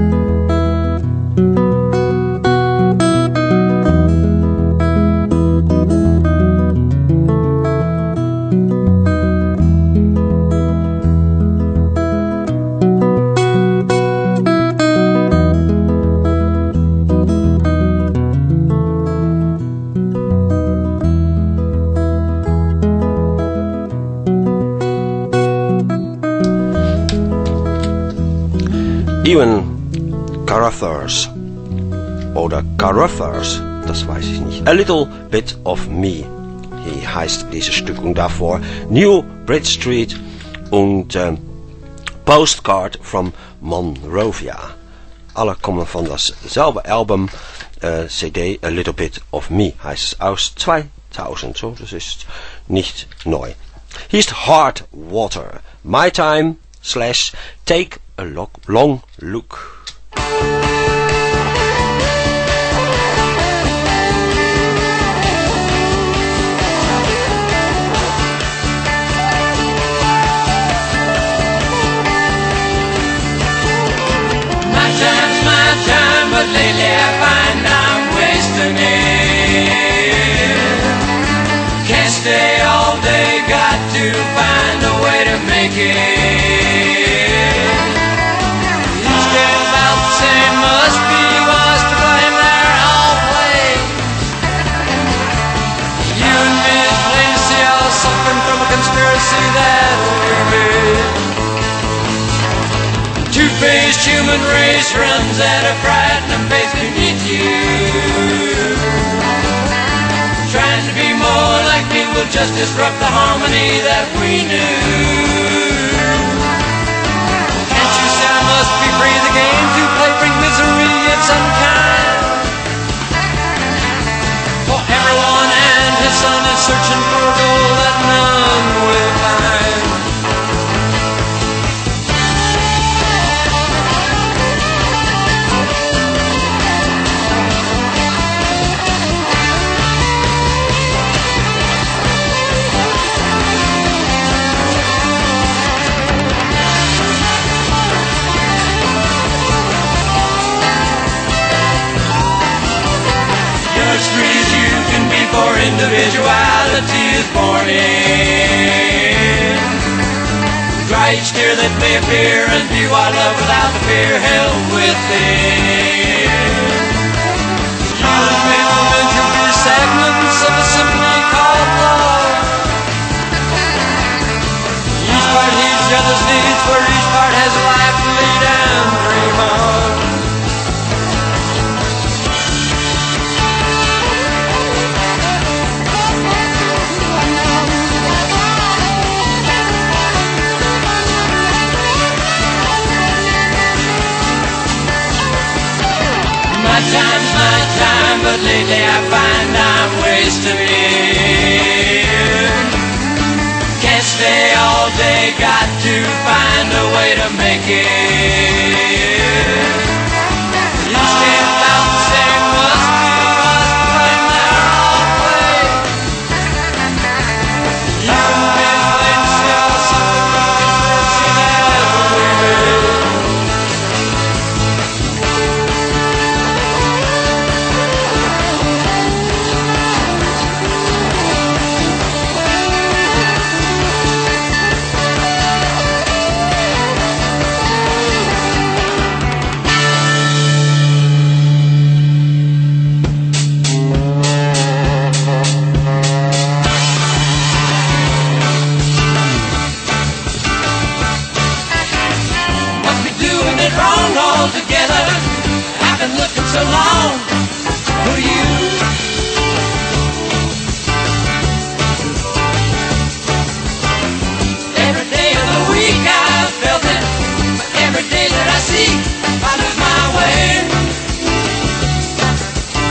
Ewan Carruthers oder Carruthers, das weiß ich nicht. A Little Bit of Me, hier heißt dieses Stück, und davor New Bridge Street und äh, Postcard from Monrovia. Alle kommen von dasselbe Album, äh, C D, A Little Bit of Me heißt es, aus zweitausend, so, das ist nicht neu. Hier ist Hard Water, My Time slash Take a lo- Long Look. My time's my time, but lately I find I'm wasting it. Can't stay all day, got to find a way to make it. Each day about the same, must be was to blame, they're all played. You and me is plain to see, all suffering from a conspiracy that we made. Two-faced human race runs at a frightening pace beneath you. Trying to be more like me will just disrupt the harmony that we knew. Can't you see I must be free? The game to play bring misery, it's unkind. For everyone and his son is searching for a goal that none will find. As free as you can be, for individuality is born in. Try each tear that may appear and view our love without the fear held within. You and me will venture through segments of a symphony called love. Each part heeds the other's needs, for each part has a life to lead and dream of. My time's my time, but lately I find I'm wasting it. Can't stay all day, got to find a way to make it. Each day about the same, must be must blame, they're all played. You and me is plain to see, all suffering from conspiracy that we made. Must be doing it wrong altogether. I've been looking so long for you. Every day of the week I've felt it, but every day that I seek, I lose my way.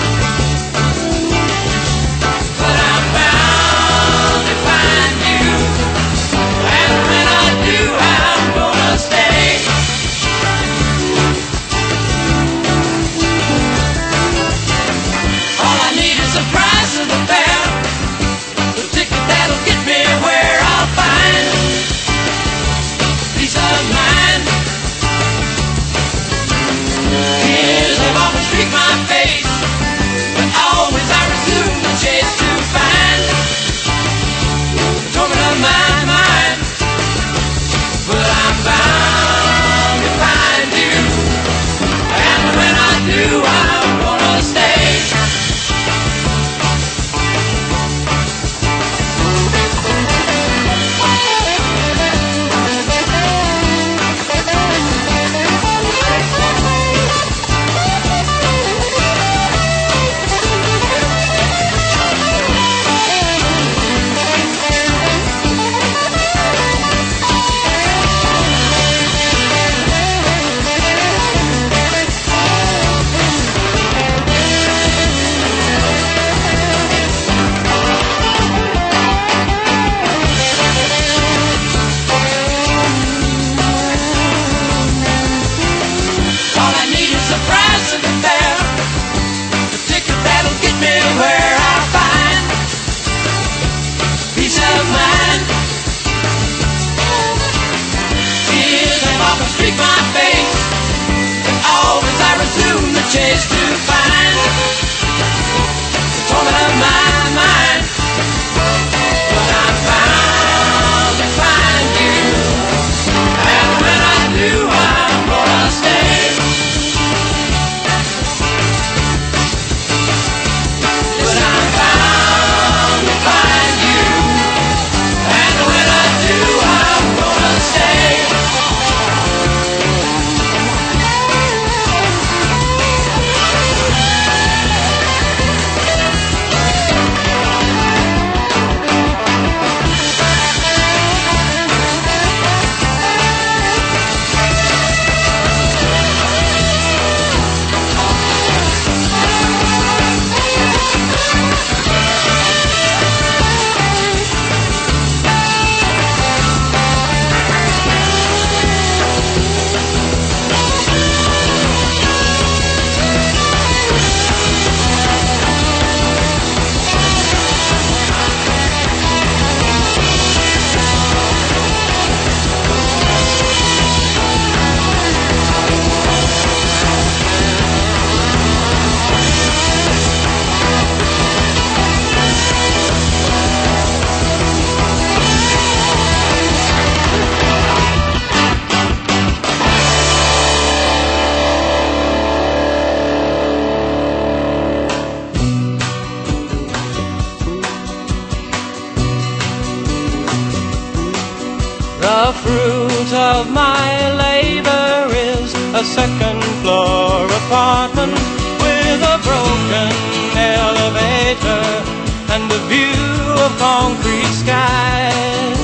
of my labor is a second floor apartment with a broken elevator and a view of concrete skies.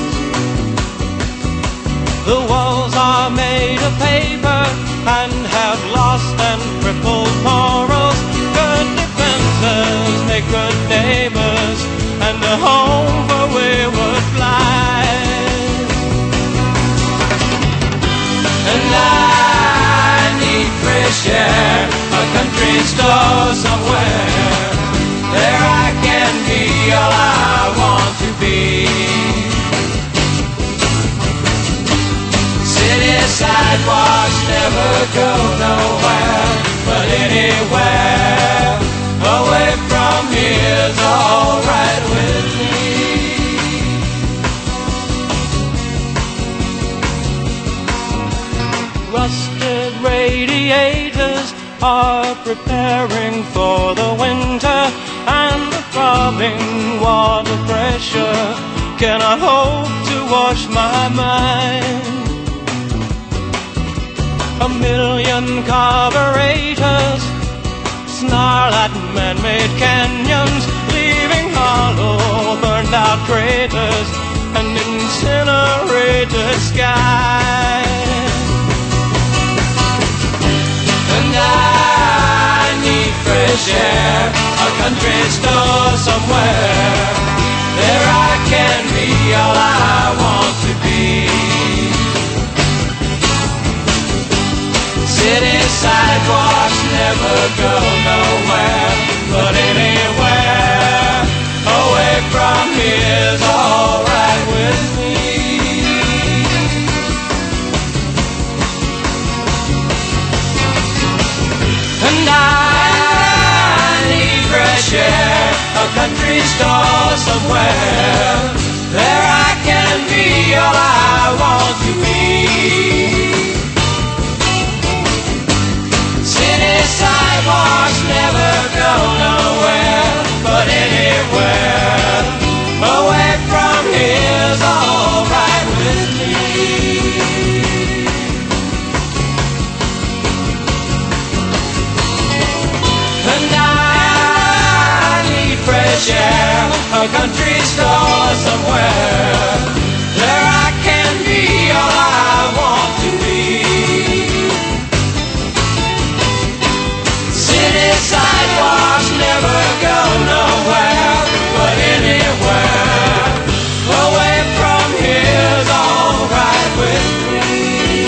The walls are made of paper and have lost and crippled morals. Good defenses make good neighbors and a home for wayward flies. And I need fresh air, a country store somewhere. There I can be all I want to be. City sidewalks never go nowhere, but anywhere away from here's alright with me. Rusted radiators are preparing for the winter, and the throbbing water pressure cannot hope to wash my mind. A million carburetors snarl at man-made canyons, leaving hollow, burned-out craters and incinerated skies. And I need fresh air, a country store somewhere. There I can be all I want to be. City sidewalks never go nowhere, but anywhere away from here's alright with me. And I need fresh air, a country store somewhere. There I can be all I want to be. Sidewalks never go nowhere, but anywhere away from here's alright with me. And I need fresh air, a country store somewhere. There I can be all I want to be. Sidewalks never go nowhere, but anywhere away from here's alright with me.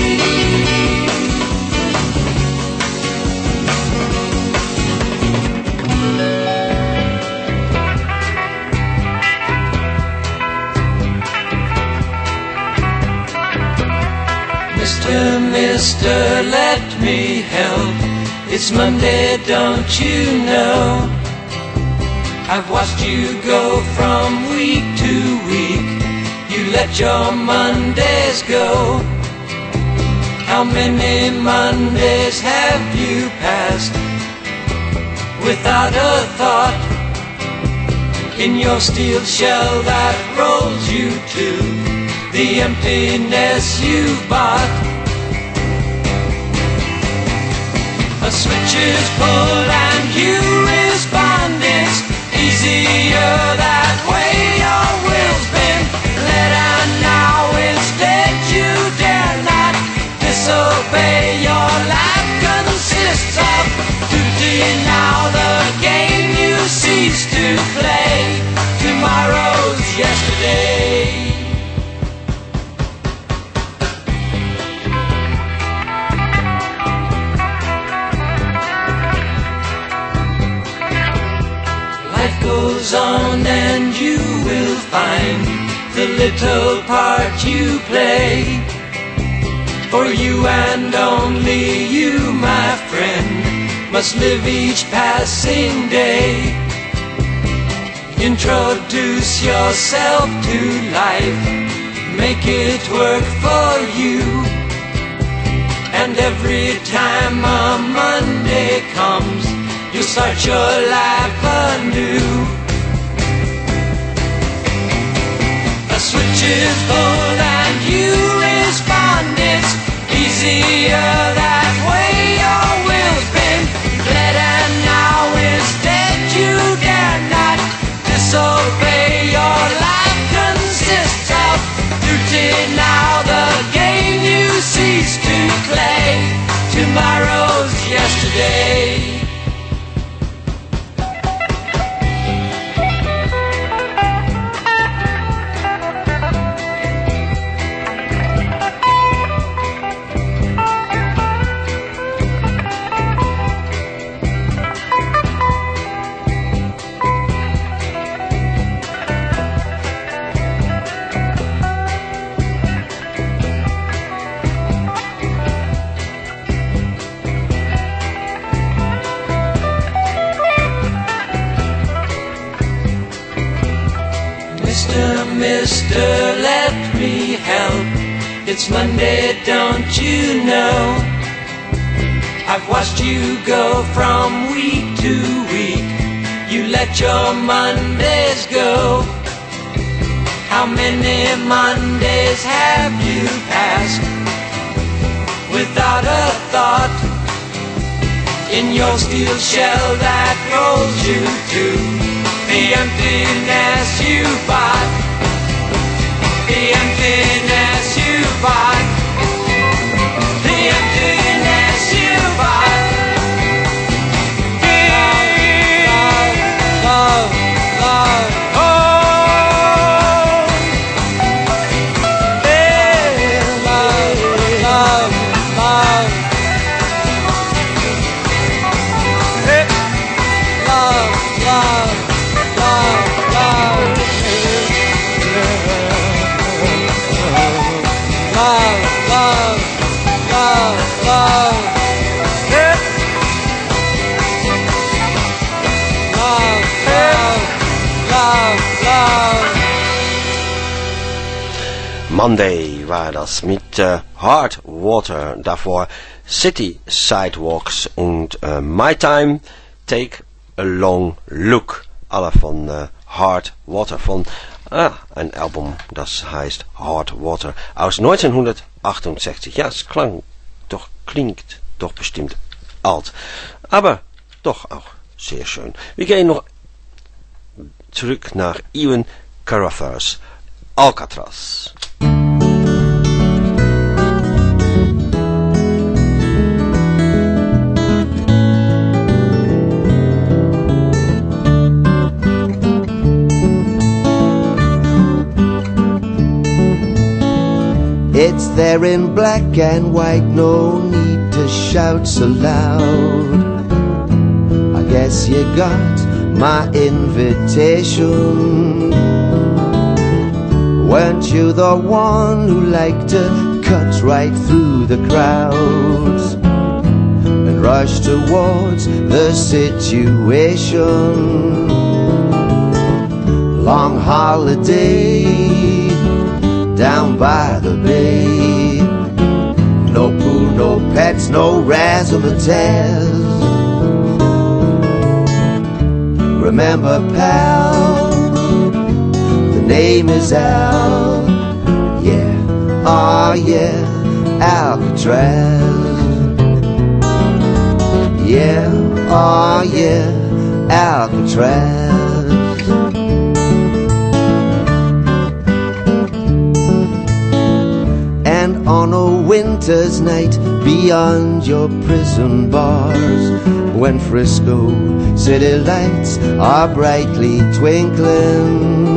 Mister, Mister, let me help. It's Monday, don't you know? I've watched you go from week to week. You let your Mondays go. How many Mondays have you passed without a thought in your steel shell that rolls you to the emptiness you've bought? A switch is pulled and you respond. It's easier that way. Your will's been let down now. Instead you dare not disobey. Your life consists of duty now. The game you cease to play. Tomorrow's yesterday. Goes on and you will find the little part you play. For you and only you, my friend, must live each passing day. Introduce yourself to life, make it work for you. And every time a Monday comes, you start your life anew. A switch is pulled and you respond. easier that way. Your will's been bled and now instead you dare not disobey. Your life consists of duty. Now the game you cease to play. Tomorrow's yesterday. Mister, let me help. It's Monday, don't you know? I've watched you go from week to week. You let your Mondays go. How many Mondays have you passed without a thought in your steel shell that holds you to the emptiness you bought? The emptiness you bought. The emptiness you bought. Love, love, love, oh. Yeah, love, love, love. Hey. Love, love, love, love. Love, love, love, love, yeah. Love, love, love, love. Monday war das mit äh, Hard Water, davor City Sidewalks und äh, My Time, Take a Long Look, alle von äh, Hard Water, von Ah, ein Album, das heißt Hard Water, aus neunzehnhundertachtundsechzig. Ja, es klang doch, klingt doch bestimmt alt, aber doch auch sehr schön. Wir gehen noch zurück nach Ewan Carruthers, Alcatraz. It's there in black and white, no need to shout so loud. I guess you got my invitation. Weren't you the one who liked to cut right through the crowds and rush towards the situation? Long holiday down by the bay. No pool, no pets, no razzmatazz. Remember, pal, the name is Al. Yeah, oh yeah, Alcatraz. Yeah, oh yeah, Alcatraz. And on a winter's night beyond your prison bars, when Frisco city lights are brightly twinkling,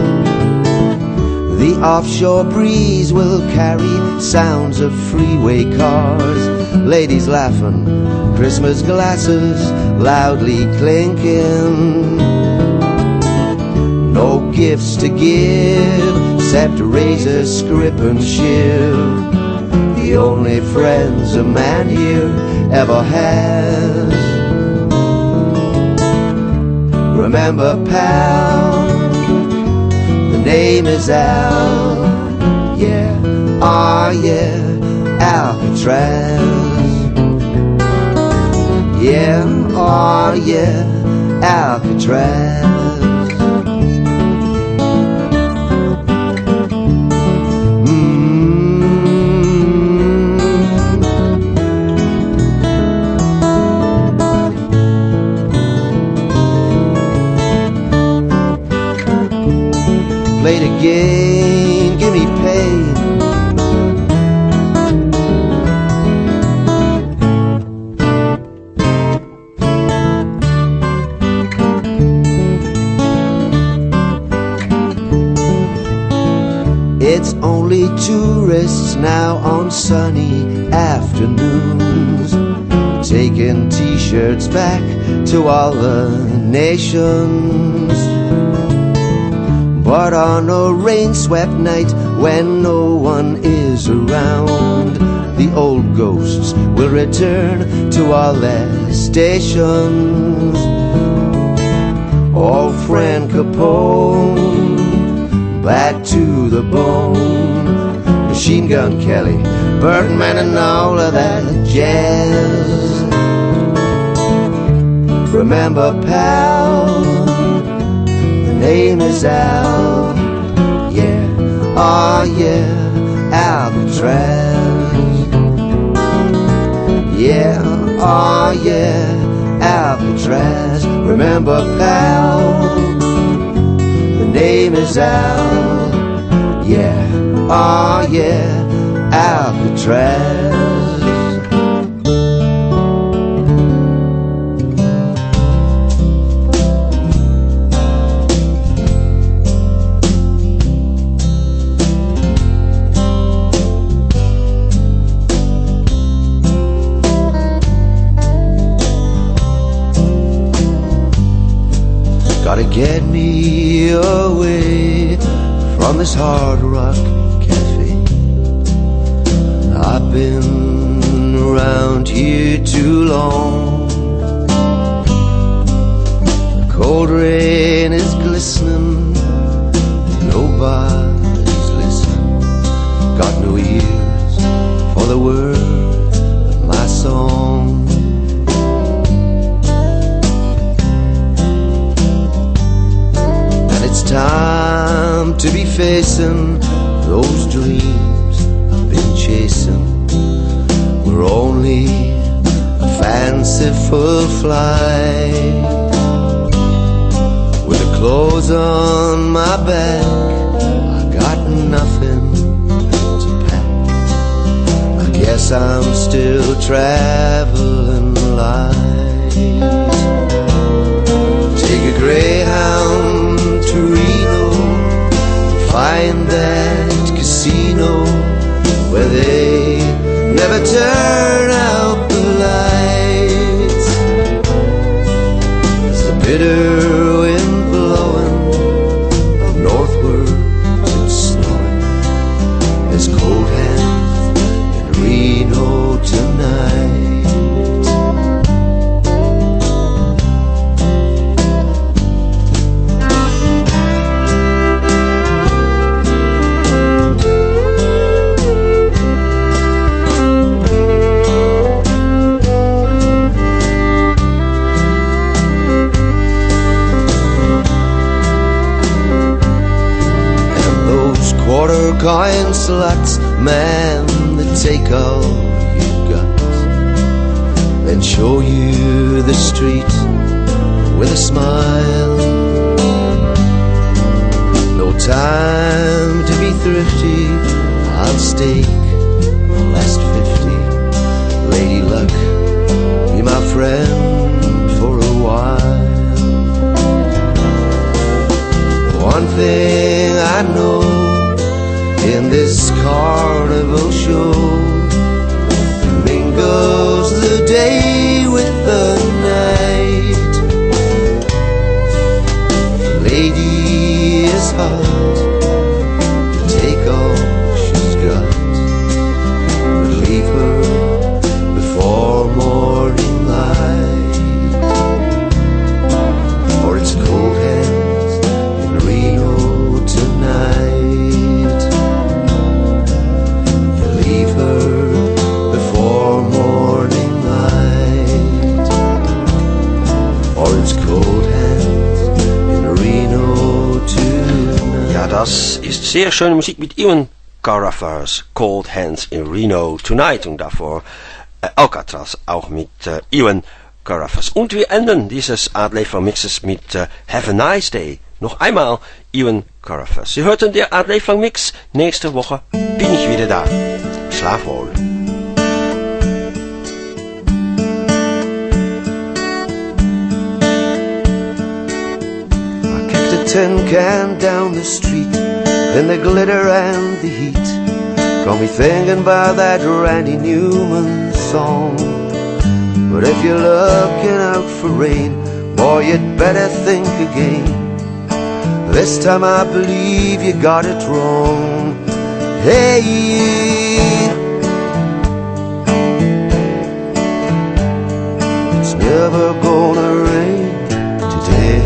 the offshore breeze will carry sounds of freeway cars, ladies laughing, Christmas glasses loudly clinking. No gifts to give except razor, scrip and shiv, the only friends a man here ever has. Remember, pal, the name is Al. Yeah, ah yeah, Alcatraz. Yeah, ah yeah, Alcatraz. played again, give me pain. It's only tourists now on sunny afternoons, taking t-shirts back to all the nations. But on a rain-swept night when no one is around, the old ghosts will return to all their stations. Old Frank Capone, back to the bone, Machine Gun Kelly, Birdman and all of that jazz. Remember, pal, the name is Al, yeah, oh yeah, Alcatraz. Yeah, oh yeah, Alcatraz. Remember, pal, the name is Al, yeah, oh yeah, Alcatraz. Gotta get me away from this Hard Rock Cafe. I've been around here too long. The cold rain is glistening, nobody's listening. Got no ears for the words of my song. It's time to be facing those dreams I've been chasing. We're only a fanciful flight. With the clothes on my back, I got nothing to pack. I guess I'm still traveling light. Take a Greyhound to Reno, find that casino where they never turn out the lights. There's a bitter wind blowing northward, it's snowing. There's cold hands in Reno tonight. Quarter coin sluts, man, that take all you got, then show you the street with a smile. No time to be thrifty, I'll stake the last fifty. Lady Luck, be my friend for a while. One thing I know, in this carnival show, mingles the day with the night. The lady is hot, you take all she's got, but leave her before morning light. For it's cold hands in Reno tonight. Before morning light, or it's cold hands in Reno tonight. Ja, das ist sehr schöne Musik mit Ewan Carruthers, Cold Hands in Reno Tonight, und davor äh, Alcatraz, auch mit äh, Ewan Carruthers. Und wir enden dieses Art Lefer Mixes mit äh, Have a Nice Day noch einmal Iwan Carruthers. Sie hörten der Art Leeflang Mix. Nächste Woche bin ich wieder da. Schlaf wohl. I kicked a tin can down the street in the glitter and the heat. Got me thinking about that Randy Newman song. But if you're looking out for rain, boy, you'd better think again. This time I believe you got it wrong. Hey, it's never gonna rain today.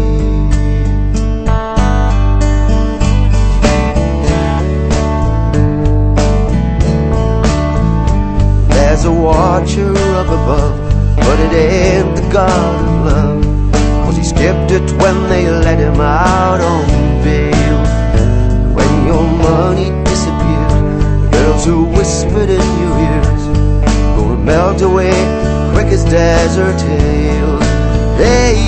There's a watcher up above, but it ain't the God of love, 'cause he skipped it when they let him out on bail. When your money disappeared, the girls who whispered in your ears gonna melt away quick as desert hail. Hey,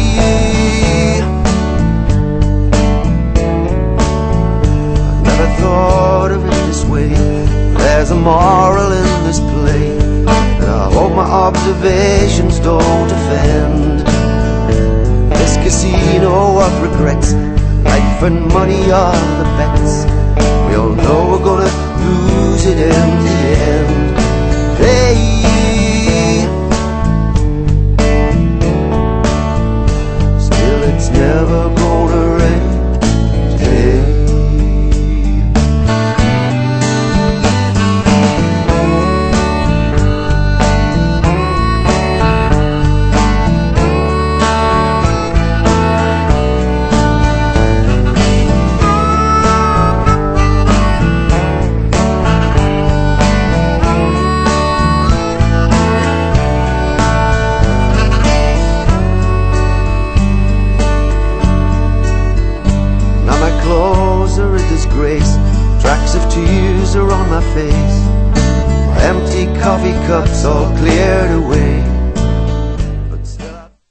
I never thought of it this way. There's a moral in this play, and I hope my observations don't offend. This casino of regrets, life and money are the bets. We all know we're gonna lose it in the end. Hey, still it's never gonna rain today. Tracks of tears are on my face. Empty coffee cups all cleared away.